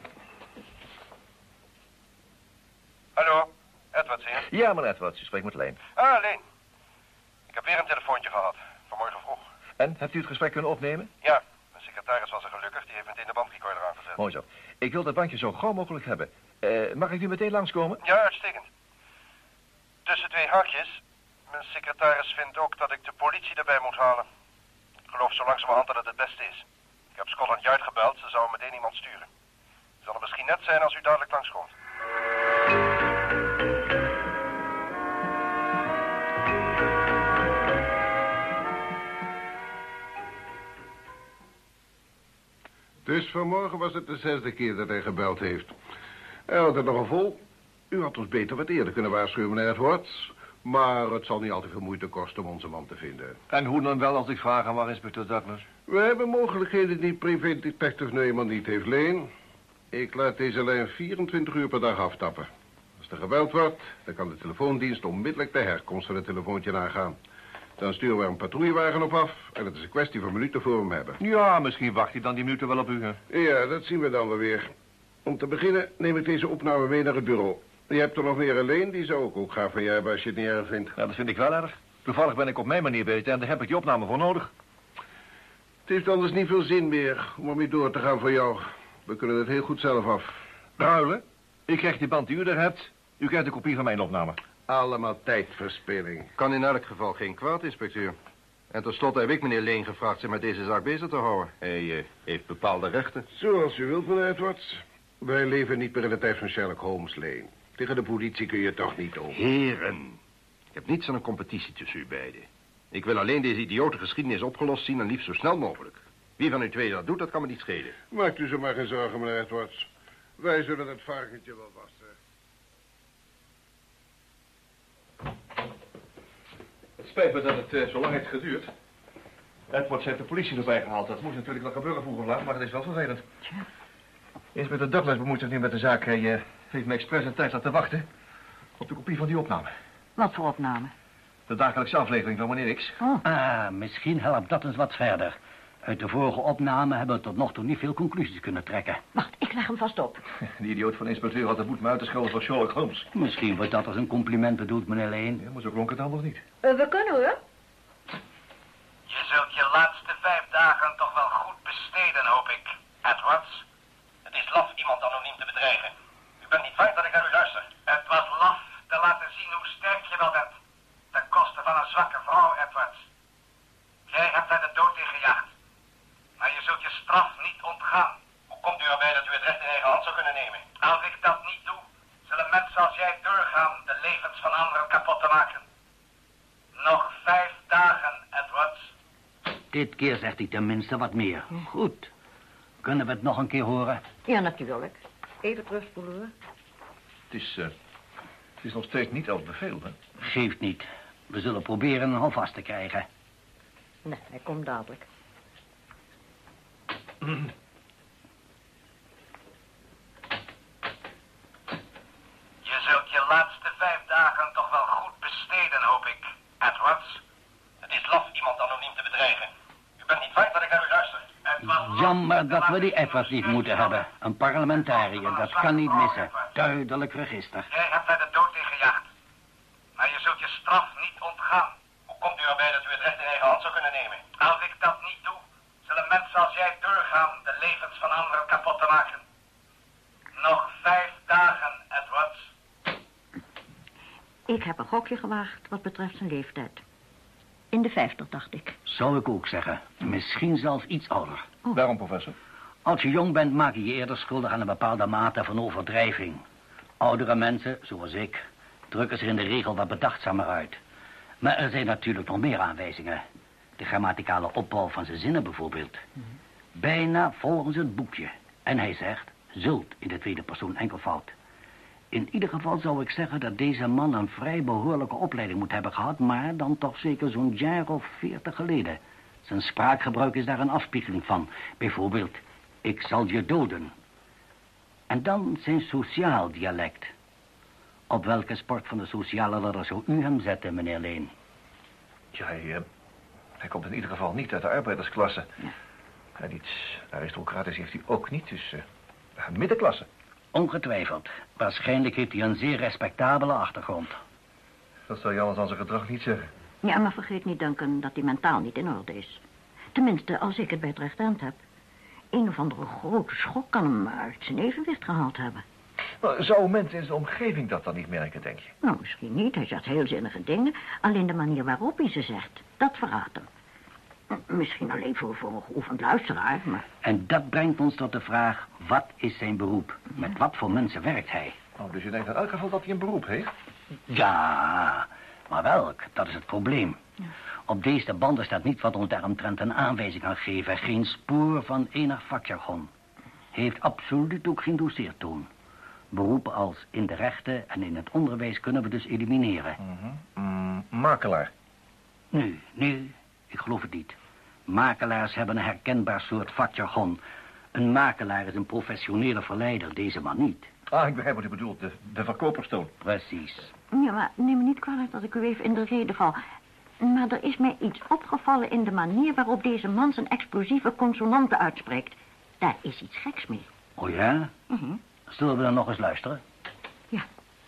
Hallo, Edwards hier. Ja, meneer Edwards, u spreekt met Leen. Ah, Leen. Ik heb weer een telefoontje gehad, vanmorgen vroeg. En, hebt u het gesprek kunnen opnemen? Ja. De secretaris was er gelukkig, die heeft meteen de bandrecorder aangezet. Mooi zo. Ik wil dat bandje zo gauw mogelijk hebben. Uh, mag ik nu meteen langskomen? Ja, uitstekend. Tussen twee haakjes. Mijn secretaris vindt ook dat ik de politie erbij moet halen. Ik geloof zo langzamerhand dat het het beste is. Ik heb Scotland Yard gebeld, ze zouden meteen iemand sturen. Het zal er misschien net zijn als u dadelijk langskomt. Dus vanmorgen was het de zesde keer dat hij gebeld heeft. Hij had het nogal vol. U had ons beter wat eerder kunnen waarschuwen, meneer Edwards. Maar het zal niet al te veel moeite kosten om onze man te vinden. En hoe dan wel als ik vraag aan waar inspecteur Douglas? We hebben mogelijkheden die Private Detective Neumann niet heeft, Leen. Ik laat deze lijn vierentwintig uur per dag aftappen. Als er gebeld wordt, dan kan de telefoondienst onmiddellijk de herkomst van het telefoontje nagaan. Dan sturen we er een patrouillewagen op af en het is een kwestie van minuten voor we hem hebben. Ja, misschien wacht hij dan die minuten wel op u, hè? Ja, dat zien we dan wel weer. Om te beginnen neem ik deze opname mee naar het bureau. Je hebt er nog meer alleen, die zou ik ook graag van jij hebben als je het niet erg vindt. Ja, dat vind ik wel erg. Toevallig ben ik op mijn manier bezig en daar heb ik die opname voor nodig. Het heeft anders niet veel zin meer om ermee door te gaan voor jou. We kunnen het heel goed zelf af. Ruilen? Ik krijg die band die u er hebt. U krijgt een kopie van mijn opname. Allemaal tijdverspilling. Kan in elk geval geen kwaad, inspecteur. En tenslotte heb ik meneer Leen gevraagd zich met deze zaak bezig te houden. Hij uh, heeft bepaalde rechten. Zoals u wilt, meneer Edwards. Wij leven niet meer in de tijd van Sherlock Holmes, Leen. Tegen de politie kun je toch niet over. Heren, ik heb niets aan een competitie tussen u beiden. Ik wil alleen deze idiote geschiedenis opgelost zien en liefst zo snel mogelijk. Wie van u twee dat doet, dat kan me niet schelen. Maakt u zo maar geen zorgen, meneer Edwards. Wij zullen het varkentje wel wassen. Het spijt me dat het uh, zo lang heeft geduurd. Edwards heeft de politie erbij gehaald. Dat moest natuurlijk nog gebeuren vroeg of laat, maar het is wel vervelend. Tja. Inspecteur Douglas bemoeit zich nu met de zaak. Hij uh, heeft me expres een tijd laten wachten op de kopie van die opname. Wat voor opname? De dagelijkse aflevering van meneer X. Oh. Ah, misschien helpt dat eens wat verder. Uit de vorige opname hebben we tot nog toe niet veel conclusies kunnen trekken. Wacht, ik leg hem vast op. Die idioot van de inspecteur had de moed me uit te schelden voor Sherlock Holmes. Misschien wordt dat als een compliment bedoeld, meneer Leen. Ja, maar zo klonk het anders niet. Uh, we kunnen hoor. Je zult je laatste vijf dagen toch wel goed besteden, hoop ik, Edwards. Het is laf iemand anoniem te bedreigen. U bent niet bang dat ik naar u luister. Het was laf te laten zien hoe sterk je wel bent. Ten koste van een zwakke vrouw, Edwards. Jij hebt haar de dood ingejaagd. Maar je zult je straf niet ontgaan. Hoe komt u erbij dat u het recht in eigen hand zou kunnen nemen? Als ik dat niet doe, zullen mensen als jij doorgaan de levens van anderen kapot te maken. Dit keer zegt hij tenminste wat meer. Goed. Kunnen we het nog een keer horen? Ja, natuurlijk. Even terugspoelen, hoor. Het is, uh, het is nog steeds niet als bevel, hè? Geeft niet. We zullen proberen een houvast te krijgen. Nee, hij komt dadelijk. Je zult je laatste vijf dagen toch wel goed besteden, hoop ik, Edwards. Het is laf iemand anoniem te bedreigen. U bent niet bang dat ik naar u luister. Jammer dat we die Edwards niet moeten hebben. Een parlementariër, dat kan niet missen. Duidelijk register. Jij hebt mij de dood ingejaagd. Maar je zult je straf niet ontgaan. Hoe komt u erbij dat u het recht in eigen hand zou kunnen nemen? Als ik dat niet doe, zullen mensen als jij doorgaan de levens van anderen kapot te maken. Nog vijf dagen, Edwards. Ik heb een gokje gewaagd wat betreft zijn leeftijd. In de vijftig, dacht ik. Zou ik ook zeggen. Misschien zelfs iets ouder. Oh. Waarom, professor? Als je jong bent, maak je je eerder schuldig aan een bepaalde mate van overdrijving. Oudere mensen, zoals ik, drukken zich in de regel wat bedachtzamer uit. Maar er zijn natuurlijk nog meer aanwijzingen. De grammaticale opbouw van zijn zinnen bijvoorbeeld. Mm-hmm. Bijna volgens het boekje. En hij zegt, zult in de tweede persoon enkelvoud. In ieder geval zou ik zeggen dat deze man een vrij behoorlijke opleiding moet hebben gehad, maar dan toch zeker zo'n jaar of veertig geleden. Zijn spraakgebruik is daar een afspiegeling van. Bijvoorbeeld, ik zal je doden. En dan zijn sociaal dialect. Op welke sport van de sociale ladder zou u hem zetten, meneer Leen? Ja, hij, uh, hij komt in ieder geval niet uit de arbeidersklasse. Ja. En iets aristocratisch heeft hij ook niet, dus uh, middenklasse. Ongetwijfeld. Waarschijnlijk heeft hij een zeer respectabele achtergrond. Dat zou je anders aan zijn gedrag niet zeggen. Ja, maar vergeet niet, Duncan, dat hij mentaal niet in orde is. Tenminste, als ik het bij het rechte eind heb. Een of andere grote schok kan hem uit zijn evenwicht gehaald hebben. Maar zou mensen in zijn omgeving dat dan niet merken, denk je? Nou, misschien niet. Hij zegt heel zinnige dingen. Alleen de manier waarop hij ze zegt, dat verraadt hem. Misschien alleen voor, voor een geoefend luisteraar, maar... En dat brengt ons tot de vraag, wat is zijn beroep? Met wat voor mensen werkt hij? Oh, dus je denkt in elk geval dat hij een beroep heeft? Ja, maar welk? Dat is het probleem. Ja. Op deze banden staat niet wat ons daaromtrent een aanwijzing kan geven. Geen spoor van enig vakjargon. Hij heeft absoluut ook geen doseertoon. Beroepen als in de rechten en in het onderwijs kunnen we dus elimineren. Mm-hmm. Mm, makelaar. Nu, nu... Ik geloof het niet. Makelaars hebben een herkenbaar soort vakjargon. Een makelaar is een professionele verleider, deze man niet. Ah, ik begrijp wat u bedoelt, de, de verkoperstoon. Precies. Ja, maar neem me niet kwalijk dat ik u even in de rede val. Maar er is mij iets opgevallen in de manier waarop deze man zijn explosieve consonanten uitspreekt. Daar is iets geks mee. Oh ja? Mm-hmm. Zullen we dan nog eens luisteren? Ja.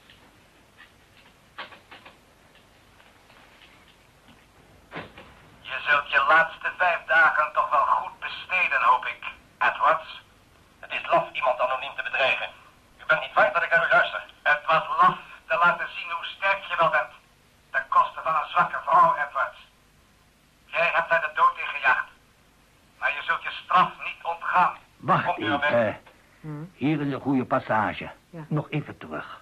Je zult je laatste vijf dagen toch wel goed besteden, hoop ik, Edwards. Het is laf iemand anoniem te bedreigen. U bent niet bang dat ik naar u luister. Het was laf te laten zien hoe sterk je wel bent. Ten koste van een zwakke vrouw, Edwards. Jij hebt mij de dood ingejaagd. Maar je zult je straf niet ontgaan. Wacht even. Hmm. Hier is een goede passage. Ja. Nog even terug.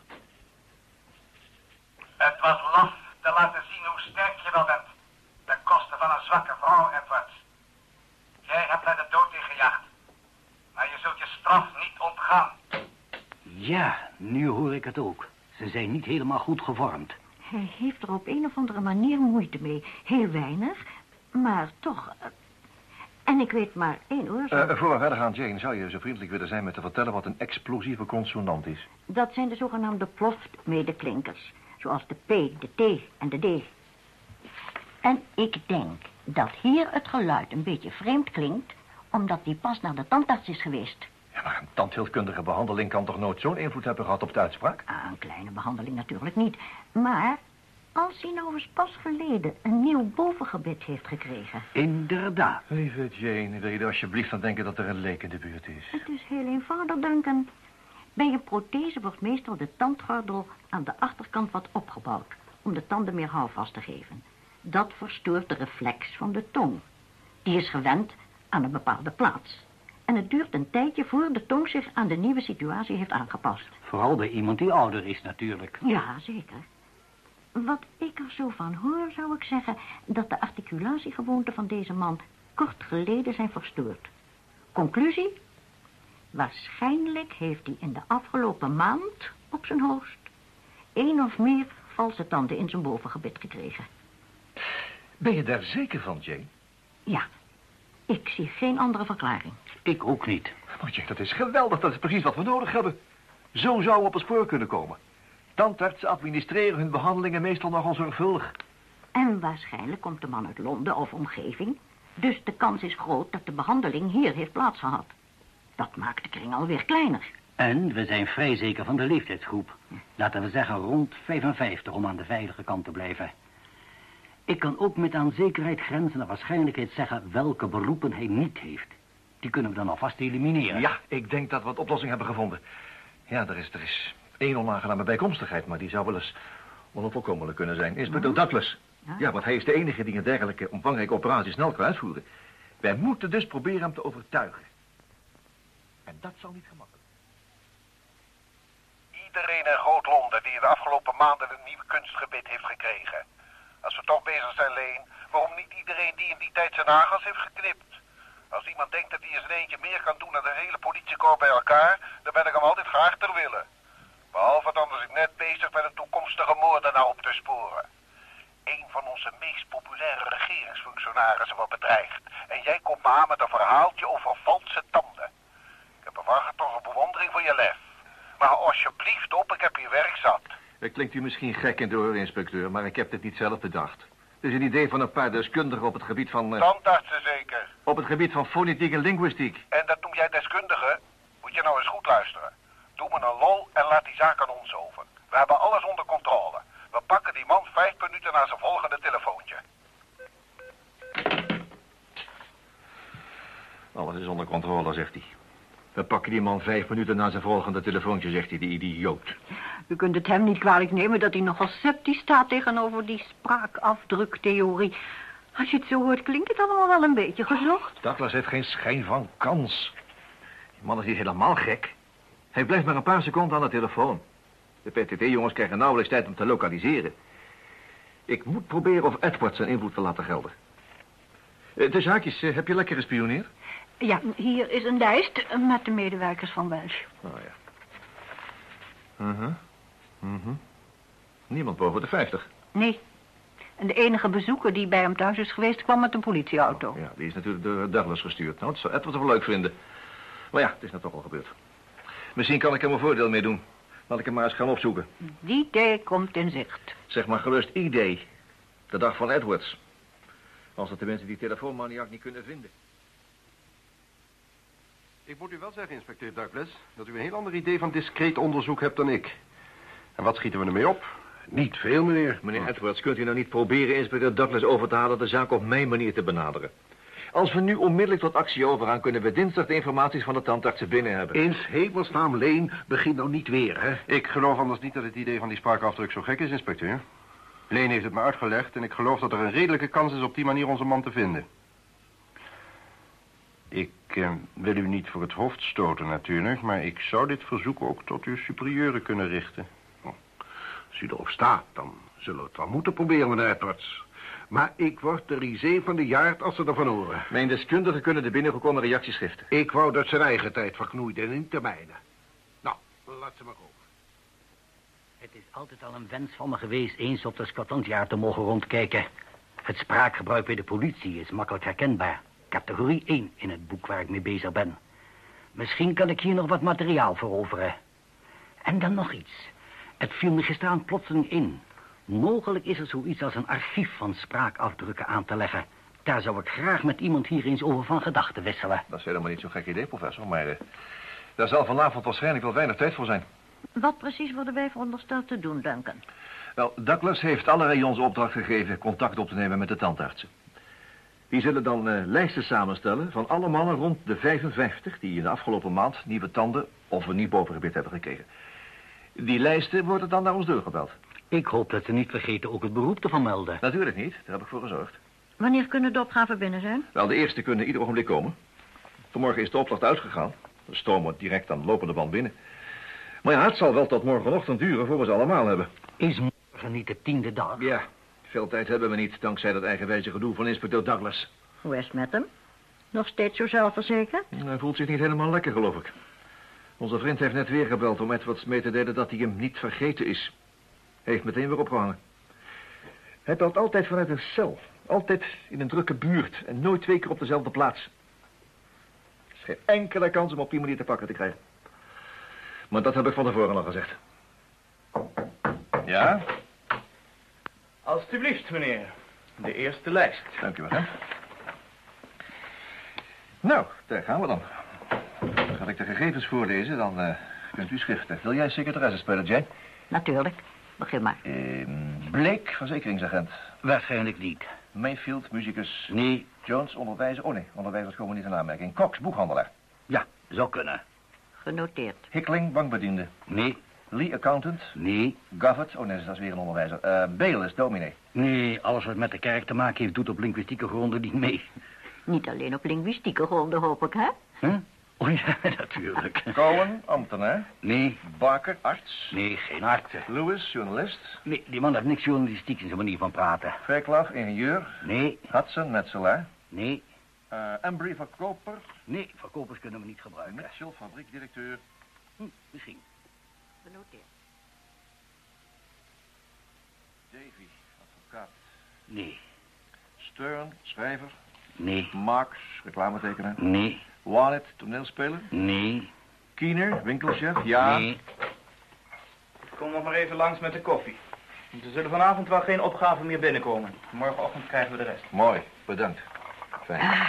Het was laf te laten zien hoe sterk je wel bent. Ten koste van een zwakke vrouw, Edwards. Jij hebt mij de dood ingejaagd. Maar je zult je straf niet ontgaan. Ja, nu hoor ik het ook. Ze zijn niet helemaal goed gevormd. Hij heeft er op een of andere manier moeite mee. Heel weinig, maar toch... En ik weet maar één oorzaak. Uh, voor we verder gaan, Jane, zou je zo vriendelijk willen zijn met te vertellen wat een explosieve consonant is? Dat zijn de zogenaamde ploft-medeklinkers. Zoals de P, de T en de D. En ik denk dat hier het geluid een beetje vreemd klinkt, omdat die pas naar de tandarts is geweest. Ja, maar een tandheelkundige behandeling kan toch nooit zo'n invloed hebben gehad op de uitspraak? Ah, een kleine behandeling natuurlijk niet. Maar als hij nou eens pas geleden een nieuw bovengebit heeft gekregen. Inderdaad. Lieve Jane, wil je er alsjeblieft aan denken dat er een leek in de buurt is? Het is heel eenvoudig, Duncan. Bij een prothese wordt meestal de tandgordel aan de achterkant wat opgebouwd, om de tanden meer houvast te geven. Dat verstoort de reflex van de tong. Die is gewend aan een bepaalde plaats. En het duurt een tijdje voor de tong zich aan de nieuwe situatie heeft aangepast. Vooral bij iemand die ouder is natuurlijk. Ja, zeker. Wat ik er zo van hoor, zou ik zeggen dat de articulatiegewoonten van deze man kort geleden zijn verstoord. Conclusie? Waarschijnlijk heeft hij in de afgelopen maand op zijn hoogst één of meer valse tanden in zijn bovengebit gekregen. Ben je daar zeker van, Jane? Ja, ik zie geen andere verklaring. Ik ook niet. Maar Jane, dat is geweldig. Dat is precies wat we nodig hebben. Zo zouden we op het spoor kunnen komen. Tandartsen administreren hun behandelingen meestal nogal zorgvuldig. En waarschijnlijk komt de man uit Londen of omgeving. Dus de kans is groot dat de behandeling hier heeft plaatsgehad. Dat maakt de kring alweer kleiner. En we zijn vrij zeker van de leeftijdsgroep. Laten we zeggen rond vijfenvijftig om aan de veilige kant te blijven. Ik kan ook met aan zekerheid grenzende waarschijnlijkheid zeggen welke beroepen hij niet heeft. Die kunnen we dan alvast elimineren. Ja, ik denk dat we een oplossing hebben gevonden. Ja, er is, er is één onaangename bijkomstigheid, maar die zou wel eens onvoorkomelijk kunnen zijn. Inspecteur Douglas. Ja? ja, want hij is de enige die een dergelijke omvangrijke operatie snel kan uitvoeren. Wij moeten dus proberen hem te overtuigen. En dat zal niet gemakkelijk. Iedereen in Groot-Londen die in de afgelopen maanden een nieuw kunstgebied heeft gekregen. Als we toch bezig zijn, Leen, waarom niet iedereen die in die tijd zijn nagels heeft geknipt? Als iemand denkt dat hij eens een eentje meer kan doen dan de hele politiekorps bij elkaar, dan ben ik hem altijd graag ter wille. Behalve dan was ik net bezig met een toekomstige moordenaar op te sporen. Een van onze meest populaire regeringsfunctionarissen wordt bedreigd. En jij komt me aan met een verhaaltje over valse tanden. Ik heb een toch een bewondering voor je lef. Maar alsjeblieft op, ik heb hier werk zat. Het klinkt u misschien gek in de oren, inspecteur, maar ik heb dit niet zelf bedacht. Het is een idee van een paar deskundigen op het gebied van... Uh, Tandartsen zeker. Op het gebied van fonetiek en linguïstiek. En dat noem jij deskundige? Moet je nou eens goed luisteren. Doe me een lol en laat die zaak aan ons over. We hebben alles onder controle. We pakken die man vijf minuten na zijn volgende telefoontje. Alles is onder controle, zegt hij. We pakken die man vijf minuten na zijn volgende telefoontje, zegt hij, die idioot. U kunt het hem niet kwalijk nemen dat hij nogal sceptisch staat tegenover die spraakafdruktheorie. Als je het zo hoort, klinkt het allemaal wel een beetje gezocht. Douglas heeft geen schijn van kans. Die man is hier helemaal gek. Hij blijft maar een paar seconden aan de telefoon. De P T T-jongens krijgen nauwelijks tijd om te lokaliseren. Ik moet proberen of Edward zijn invloed wil laten gelden. Uh, de zaakjes, uh, heb je lekker gespioneerd? Ja, hier is een lijst met de medewerkers van Welsh. Oh ja. Uh-huh. Uh-huh. Niemand boven de vijftig. Nee. En de enige bezoeker die bij hem thuis is geweest kwam met een politieauto. Oh, ja, die is natuurlijk door Douglas gestuurd. Nou, dat zou Edward wel leuk vinden. Maar ja, het is nou toch al gebeurd. Misschien kan ik hem een voordeel mee doen. Laat ik hem maar eens gaan opzoeken. Die day komt in zicht. Zeg maar gerust I-day. De dag van Edwards. Als we tenminste die telefoonmaniak niet kunnen vinden. Ik moet u wel zeggen, inspecteur Douglas, dat u een heel ander idee van discreet onderzoek hebt dan ik. En wat schieten we ermee op? Niet veel, meneer. Meneer Edwards, kunt u nou niet proberen inspecteur Douglas over te halen de zaak op mijn manier te benaderen? Als we nu onmiddellijk tot actie overgaan, kunnen we dinsdag de informaties van de tandartsen binnen hebben. In hemelsnaam, Leen, begin nou niet weer, hè? Ik geloof anders niet dat het idee van die spraakafdruk zo gek is, inspecteur. Leen heeft het me uitgelegd en ik geloof dat er een redelijke kans is op die manier onze man te vinden. Ik eh, wil u niet voor het hoofd stoten natuurlijk, maar ik zou dit verzoek ook tot uw superieuren kunnen richten. Oh, als u erop staat, dan zullen we het wel moeten proberen, meneer Edwards. Maar ik word de risée van de jaart als ze ervan horen. Mijn deskundigen kunnen de binnengekomen reacties schriften. Ik wou dat zijn eigen tijd verknoeide en niet de mijne. Nou, laat ze maar komen. Het is altijd al een wens van me geweest eens op de Scotland Yard te mogen rondkijken. Het spraakgebruik bij de politie is makkelijk herkenbaar. Categorie één in het boek waar ik mee bezig ben. Misschien kan ik hier nog wat materiaal veroveren. En dan nog iets. Het viel me gisteravond plotseling in. Mogelijk is er zoiets als een archief van spraakafdrukken aan te leggen. Daar zou ik graag met iemand hier eens over van gedachten wisselen. Dat is helemaal niet zo'n gek idee, professor, maar... Uh, daar zal vanavond waarschijnlijk wel weinig tijd voor zijn. Wat precies worden wij verondersteld te doen, Duncan? Wel, Douglas heeft alle rayons opdracht gegeven contact op te nemen met de tandartsen. Die zullen dan uh, lijsten samenstellen van alle mannen rond de vijfenvijftig... die in de afgelopen maand nieuwe tanden of een nieuw bovengebit hebben gekregen. Die lijsten worden dan naar ons doorgebeld. Ik hoop dat ze niet vergeten ook het beroep te vermelden. Natuurlijk niet, daar heb ik voor gezorgd. Wanneer kunnen de opgaven binnen zijn? Wel, de eerste kunnen ieder ogenblik komen. Vanmorgen is de opdracht uitgegaan. De stoom wordt direct aan de lopende band binnen. Maar ja, het zal wel tot morgenochtend duren voor we ze allemaal hebben. Is morgen niet de tiende dag? Ja, veel tijd hebben we niet, dankzij dat eigenwijze gedoe van inspecteur Douglas. Hoe is het met hem? Nog steeds zo zelfverzekerd? Hij voelt zich niet helemaal lekker, geloof ik. Onze vriend heeft net weer gebeld om Edwards mee te delen dat hij hem niet vergeten is. Hij heeft meteen weer opgehangen. Hij belt altijd vanuit een cel. Altijd in een drukke buurt en nooit twee keer op dezelfde plaats. Er is geen enkele kans om op die manier te pakken te krijgen. Maar dat heb ik van tevoren al gezegd. Ja? Alsjeblieft, meneer. De eerste lijst. Dank u wel, hè. Nou, daar gaan we dan. Dan ga ik de gegevens voorlezen, dan uh, kunt u schriften. Wil jij secretaresse spelen, Jane? Natuurlijk. Begin maar. Uh, Blake, verzekeringsagent. Waarschijnlijk niet. Mayfield, muzikus. Nee. Jones, onderwijzer. Oh nee, onderwijzers komen niet in aanmerking. Cox, boekhandelaar. Ja, zou kunnen. Genoteerd. Hickling, bankbediende. Nee. Lee, accountant. Nee. Gaffert, oh nee, dat is weer een onderwijzer. Uh, Bale is dominee. Nee, alles wat met de kerk te maken heeft, doet op linguïstieke gronden niet mee. Niet alleen op linguïstieke gronden, hoop ik, hè? Huh? Oh ja, natuurlijk. Cohen, ambtenaar. Nee. Barker, arts. Nee, geen arts. Lewis, journalist. Nee, die man heeft niks journalistiek in zijn manier van praten. Fairclough, ingenieur. Nee. Hudson, metselaar. Nee. Uh, Embry, verkoper. Nee, verkopers kunnen we niet gebruiken. Mitchell, fabriekdirecteur. Hm, misschien. Genoteerd. Davy, advocaat. Nee. Stern, schrijver. Nee. Marx, reclametekenaar. Nee. Wallet, toneelspeler. Nee. Keener, winkelchef. Ja. Nee. Kom nog maar even langs met de koffie. Er zullen vanavond wel geen opgaven meer binnenkomen. Morgenochtend krijgen we de rest. Mooi, bedankt. Fijn.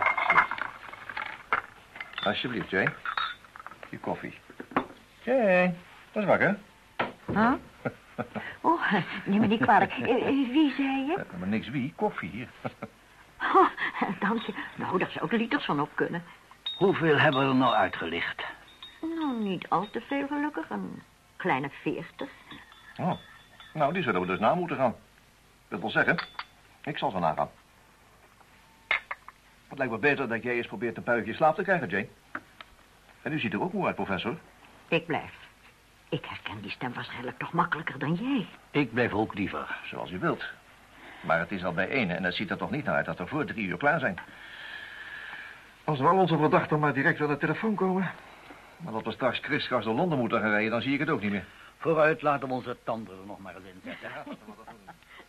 Alsjeblieft, Jane. Je koffie. Jane, dat is wakker. Huh? Oh, neem me niet kwalijk. Uh, wie zei je? Ja, maar niks wie, koffie hier. Oh, dank je. Nou, daar zou ik liters van op kunnen. Hoeveel hebben we er nou uitgelicht? Nou, niet al te veel gelukkig. Een kleine veertig. Oh, nou, die zullen we dus na moeten gaan. Dat wil zeggen, ik zal zo nagaan. Het lijkt me beter dat jij eens probeert een puikje slaap te krijgen, Jane. En u ziet er ook moe uit, professor. Ik blijf. Ik herken die stem waarschijnlijk toch makkelijker dan jij. Ik blijf ook liever. Zoals u wilt. Maar het is al bij ene en het ziet er toch niet naar uit dat we voor drie uur klaar zijn. Als we al onze verdachten maar direct aan de telefoon komen. Maar dat we straks kriskras door Londen moeten gaan rijden, dan zie ik het ook niet meer. Vooruit, laten we onze tanden er nog maar eens in zetten. Ja, laten we dat doen.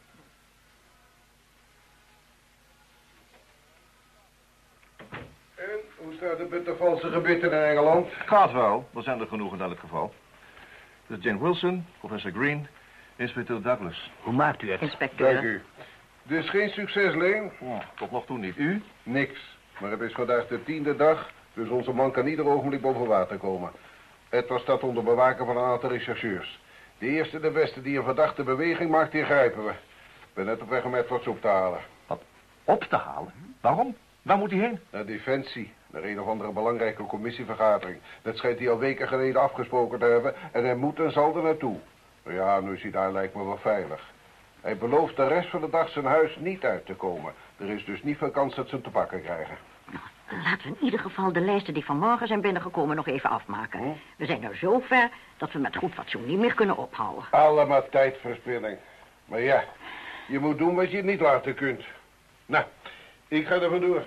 En hoe staat het met de valse gebitten in Engeland? Gaat wel, er zijn er genoeg in elk geval. Dus Jane Wilson, professor Green, inspecteur Douglas. Hoe maakt u het? Inspecteur. Dank u. Dus geen succes, Leen? Oh, tot nog toe niet. U? Niks. Maar het is vandaag de tiende dag, dus onze man kan ieder ogenblik boven water komen. Edward staat onder bewaken van een aantal rechercheurs. De eerste de beste die een verdachte beweging maakt, die grijpen we. Ik ben net op weg om Edwards op te halen. Wat? Op te halen? Waarom? Waar moet hij heen? Naar Defensie. Naar een of andere belangrijke commissievergadering. Dat schijnt hij al weken geleden afgesproken te hebben. En hij moet en zal er naartoe. Ja, nu is hij daar lijkt me wel veilig. Hij belooft de rest van de dag zijn huis niet uit te komen. Er is dus niet veel kans dat ze hem te pakken krijgen. Nou, laten we in ieder geval de lijsten die vanmorgen zijn binnengekomen nog even afmaken. Hm? We zijn nou zo ver dat we met goed fatsoen niet meer kunnen ophouden. Allemaal tijdverspilling. Maar ja, je moet doen wat je niet laten kunt. Nou, ik ga er vandoor.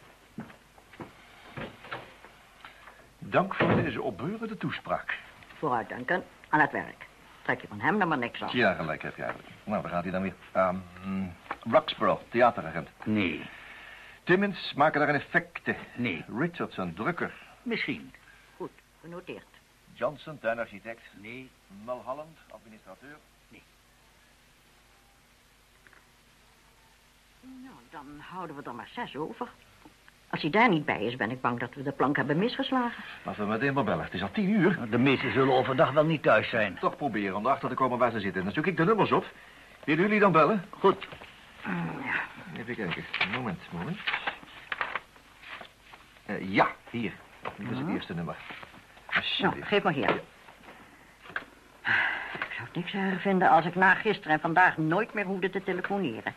Dank voor deze opbeurende toespraak. Vooruit, Duncan. Aan het werk. Trek je van hem dan maar niks af. Ja, gelijk heb je eigenlijk. Nou, daar gaat hij dan weer. Um, Roxborough, theateragent. Nee. Timmins, maken daar een effecten. Nee. Richardson, drukker. Misschien. Goed, genoteerd. Johnson, tuinarchitect. Nee. Mulholland, administrateur. Nee. Nou, dan houden we er maar zes over. Als hij daar niet bij is, ben ik bang dat we de plank hebben misgeslagen. Laten we meteen maar bellen. Het is al tien uur. De meesten zullen overdag wel niet thuis zijn. Toch proberen om erachter te komen waar ze zitten. Dan zoek ik de nummers op. Willen jullie dan bellen? Goed. Ja. Even kijken. Moment, moment. Uh, ja, hier. Dit is het eerste nummer. Nou, geef maar hier. Ik zou het niks erg vinden als ik na gisteren en vandaag nooit meer hoefde te telefoneren.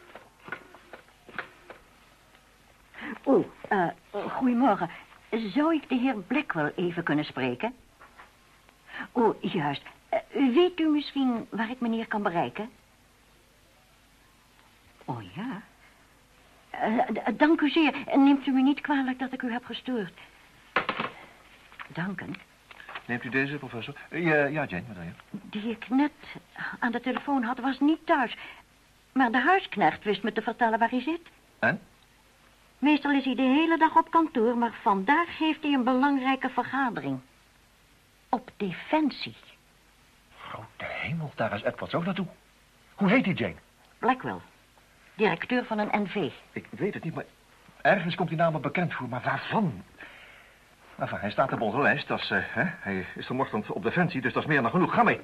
Oeh, uh, goedemorgen. Zou ik de heer Blackwell even kunnen spreken? Oh, juist. Uh, weet u misschien waar ik meneer kan bereiken? Oh ja. Uh, Uh, d- dank u zeer. En neemt u me niet kwalijk dat ik u heb gestoord. Danken. Neemt u deze, professor? Uh, ja, ja, Jane, wat wil je? Die ik net aan de telefoon had, was niet thuis. Maar de huisknecht wist me te vertellen waar hij zit. En? Meestal is hij de hele dag op kantoor, maar vandaag heeft hij een belangrijke vergadering. Op Defensie. Grote hemel, daar is Edwards ook naartoe. Hoe heet die, Jane? Blackwell, directeur van een N V. Ik weet het niet, maar ergens komt die naam me bekend voor, maar waarvan? Enfin, hij staat op onze lijst, dat is, uh, hè? Hij is vanochtend op Defensie, dus dat is meer dan genoeg. Ga mee.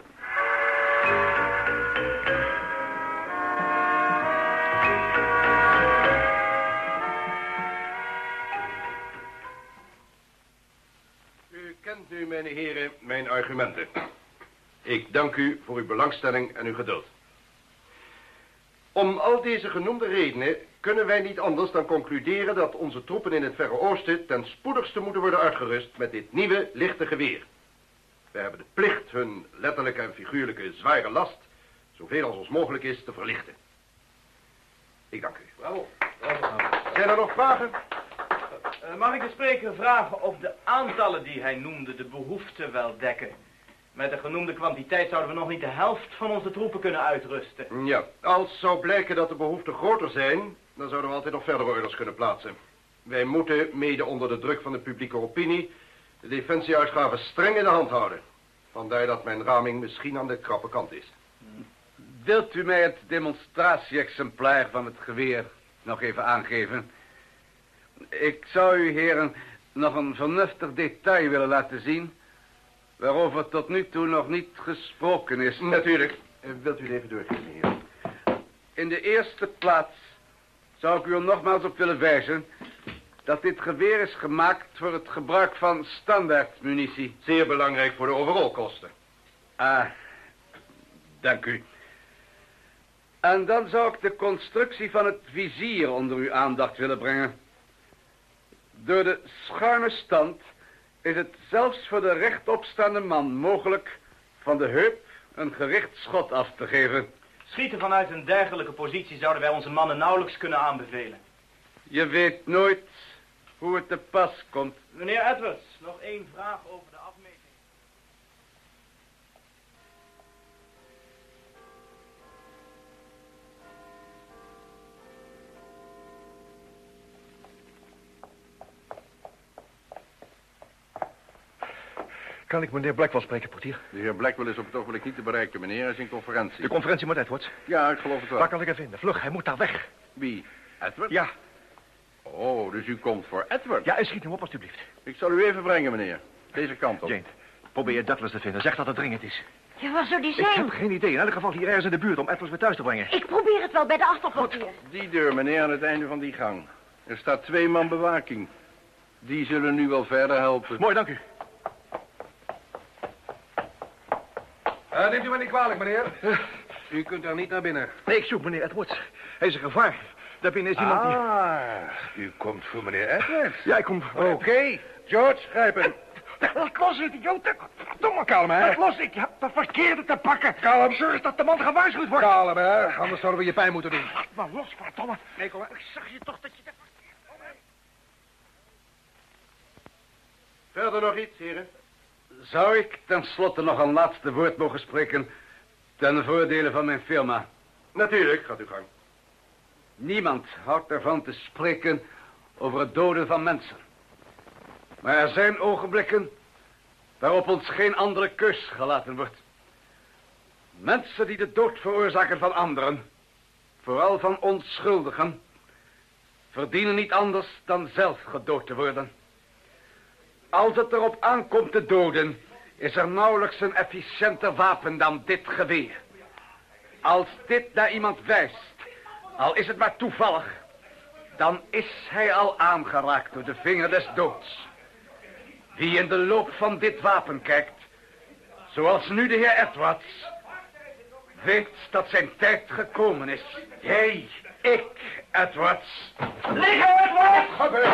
U kent nu, mijn heren, mijn argumenten. Ik dank u voor uw belangstelling en uw geduld. Om al deze genoemde redenen kunnen wij niet anders dan concluderen dat onze troepen in het Verre Oosten ten spoedigste moeten worden uitgerust met dit nieuwe lichte geweer. Wij hebben de plicht hun letterlijke en figuurlijke zware last, zoveel als ons mogelijk is, te verlichten. Ik dank u. Bravo. Zijn er nog vragen? Uh, mag ik de spreker vragen of de aantallen die hij noemde de behoeften wel dekken? Met de genoemde kwantiteit zouden we nog niet de helft van onze troepen kunnen uitrusten. Ja, als zou blijken dat de behoeften groter zijn, dan zouden we altijd nog verdere orders kunnen plaatsen. Wij moeten, mede onder de druk van de publieke opinie, de defensieuitgaven streng in de hand houden. Vandaar dat mijn raming misschien aan de krappe kant is. Wilt u mij het demonstratie-exemplaar van het geweer nog even aangeven? Ik zou u heren nog een vernuftig detail willen laten zien, waarover tot nu toe nog niet gesproken is. Natuurlijk. Wilt u het even doorgeven, heer? In de eerste plaats zou ik u er nogmaals op willen wijzen dat dit geweer is gemaakt voor het gebruik van standaardmunitie. Zeer belangrijk voor de overalkosten. Ah, dank u. En dan zou ik de constructie van het vizier onder uw aandacht willen brengen. Door de schuine stand is het zelfs voor de rechtopstaande man mogelijk van de heup een gericht schot af te geven. Schieten vanuit een dergelijke positie zouden wij onze mannen nauwelijks kunnen aanbevelen. Je weet nooit hoe het te pas komt. Meneer Edwards, nog één vraag over de afmeting. Kan ik meneer Blackwell spreken, portier? De heer Blackwell is op het ogenblik niet te bereiken, meneer. Hij is in conferentie. De conferentie met Edwards? Ja, ik geloof het wel. Waar kan ik hem vinden? Vlug, hij moet daar weg. Wie? Edward? Ja. Oh, dus u komt voor Edward? Ja, en schiet hem op, alstublieft. Ik zal u even brengen, meneer. Deze kant op. Jane, probeer Douglas te vinden. Zeg dat het dringend is. Ja, waar zou die Ik zijn? heb geen idee. In elk geval hier ergens in de buurt om Edwards weer thuis te brengen. Ik probeer het wel bij de achterportier. Die deur, meneer, aan het einde van die gang. Er staat twee man bewaking. Die zullen nu wel verder helpen. Mooi, dank u. Uh, neemt u me niet kwalijk, meneer. Uh, u kunt daar niet naar binnen. Nee, ik zoek meneer Edwards. Hij is een gevaar. Daarbinnen is iemand die... Ah, u komt voor meneer Edwards. Ja, ik kom... Oké, okay. George, grijp hem. Laat los, idioot. Doe maar kalm, hè. Laat los, ik heb de verkeerde te pakken. Kalm. Zorg dat de man gewaarschuwd wordt. Kalm, hè. Anders zouden we je pijn moeten doen. Laat maar los, verdomme. Nee, kom maar. Ik zag je toch dat je... Verder nog iets, heren? Zou ik tenslotte nog een laatste woord mogen spreken ten voordele van mijn firma? Natuurlijk, gaat uw gang. Niemand houdt ervan te spreken over het doden van mensen. Maar er zijn ogenblikken waarop ons geen andere keus gelaten wordt. Mensen die de dood veroorzaken van anderen, vooral van onschuldigen, verdienen niet anders dan zelf gedood te worden. Als het erop aankomt te doden, is er nauwelijks een efficiënter wapen dan dit geweer. Als dit naar iemand wijst, al is het maar toevallig, dan is hij al aangeraakt door de vinger des doods. Wie in de loop van dit wapen kijkt, zoals nu de heer Edwards, weet dat zijn tijd gekomen is. Jij, ik, Edwards. Liggen, Edwards! Wat gebeurt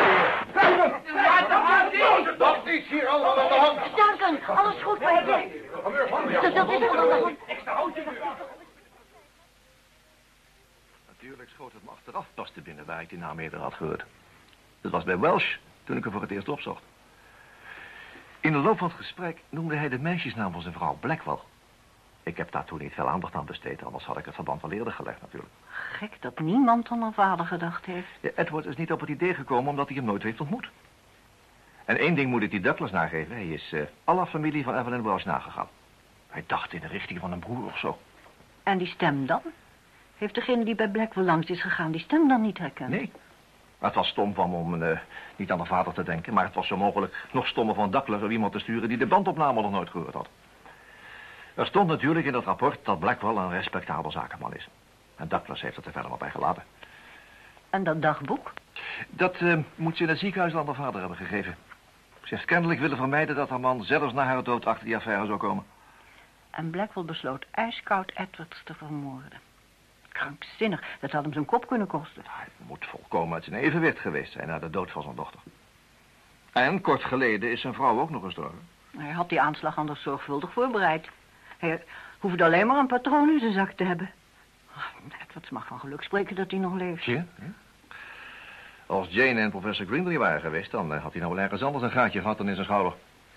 hier? Wat is hier allemaal aan de hand? Duncan, alles goed bij je? Dat is er aan de hand. Natuurlijk schoot het me achteraf pas te binnen waar ik die naam eerder had gehoord. Dat was bij Welsh, toen ik hem voor het eerst opzocht. In de loop van het gesprek noemde hij de meisjesnaam van zijn vrouw Blackwell. Ik heb daar toen niet veel aandacht aan besteed, anders had ik het verband wel eerder gelegd natuurlijk. Gek dat niemand aan haar vader gedacht heeft. Ja, Edward is niet op het idee gekomen omdat hij hem nooit heeft ontmoet. En één ding moet ik die Douglas nageven. Hij is uh, alle familie van Evelyn Welsh nagegaan. Hij dacht in de richting van een broer of zo. En die stem dan? Heeft degene die bij Blackwell langs is gegaan die stem dan niet herkend? Nee. Het was stom van me om uh, niet aan de vader te denken, maar het was zo mogelijk nog stommer van Douglas om iemand te sturen die de bandopname nog nooit gehoord had. Er stond natuurlijk in het rapport dat Blackwell een respectabel zakenman is. En Douglas heeft het er verder maar bij gelaten. En dat dagboek? Dat uh, moet ze in het ziekenhuis aan haar vader hebben gegeven. Ze heeft kennelijk willen vermijden dat haar man zelfs na haar dood achter die affaire zou komen. En Blackwell besloot ijskoud Edwards te vermoorden. Krankzinnig, dat had hem zijn kop kunnen kosten. Hij moet volkomen uit zijn evenwicht geweest zijn na de dood van zijn dochter. En kort geleden is zijn vrouw ook nog gestorven. Hij had die aanslag anders zorgvuldig voorbereid. Hij hoefde alleen maar een patroon in zijn zak te hebben. Edwards mag van geluk spreken dat hij nog leeft. Zie je? Als Jane en professor Grindley waren geweest, dan had hij nou wel ergens anders een gaatje gehad dan in zijn schouder.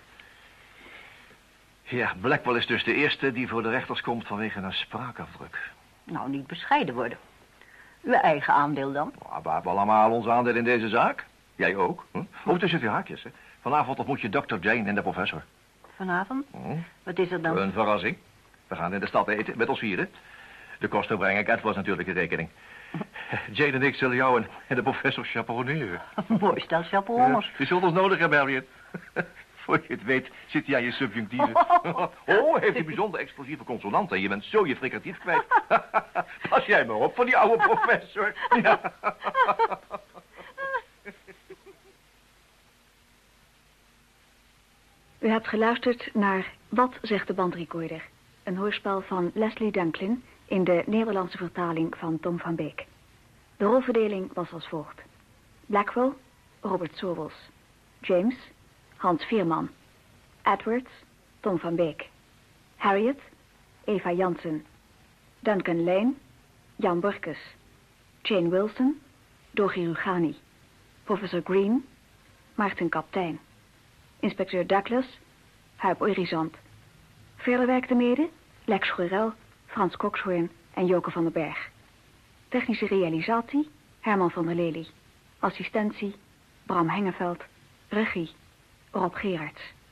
Ja, Blackwell is dus de eerste die voor de rechters komt vanwege een spraakafdruk. Nou, niet bescheiden worden. Uw eigen aandeel dan? Nou, we hebben allemaal ons aandeel in deze zaak. Jij ook. Hm? Oh, tussen de haakjes. Hè? Vanavond ontmoet je dokter Jane en de professor. Vanavond? Hm? Wat is er dan? Een verrassing. We gaan in de stad eten, met ons vieren. De kosten breng ik Edwards natuurlijk in rekening. Jane en ik zullen jou en, en de professor chaperoneren. Mooi stel chaperons. Ja, je zult ons nodig hebben, Harriet. Voor je het weet zit hij aan je subjunctieven. Oh, heeft hij bijzonder explosieve consonanten. Je bent zo je fricatief kwijt. Pas jij maar op van die oude professor. Ja. U hebt geluisterd naar Wat zegt de bandrecorder? Een hoorspel van Leslie Dunklin in de Nederlandse vertaling van Tom van Beek. De rolverdeling was als volgt. Blackwell, Robert Sobels. James, Hans Veerman. Edwards, Tom van Beek. Harriet, Eva Jansen. Duncan Lane, Jan Burkes. Jane Wilson, Dogi Rugani. Professor Green, Maarten Kaptein. Inspecteur Douglas, Huip Orizant. Verder werkten mede Lex Gorel, Frans Kokshoorn en Joke van den Berg. Technische realisatie Herman van der Lely. Assistentie Bram Hengeveld. Regie Rob Gerards.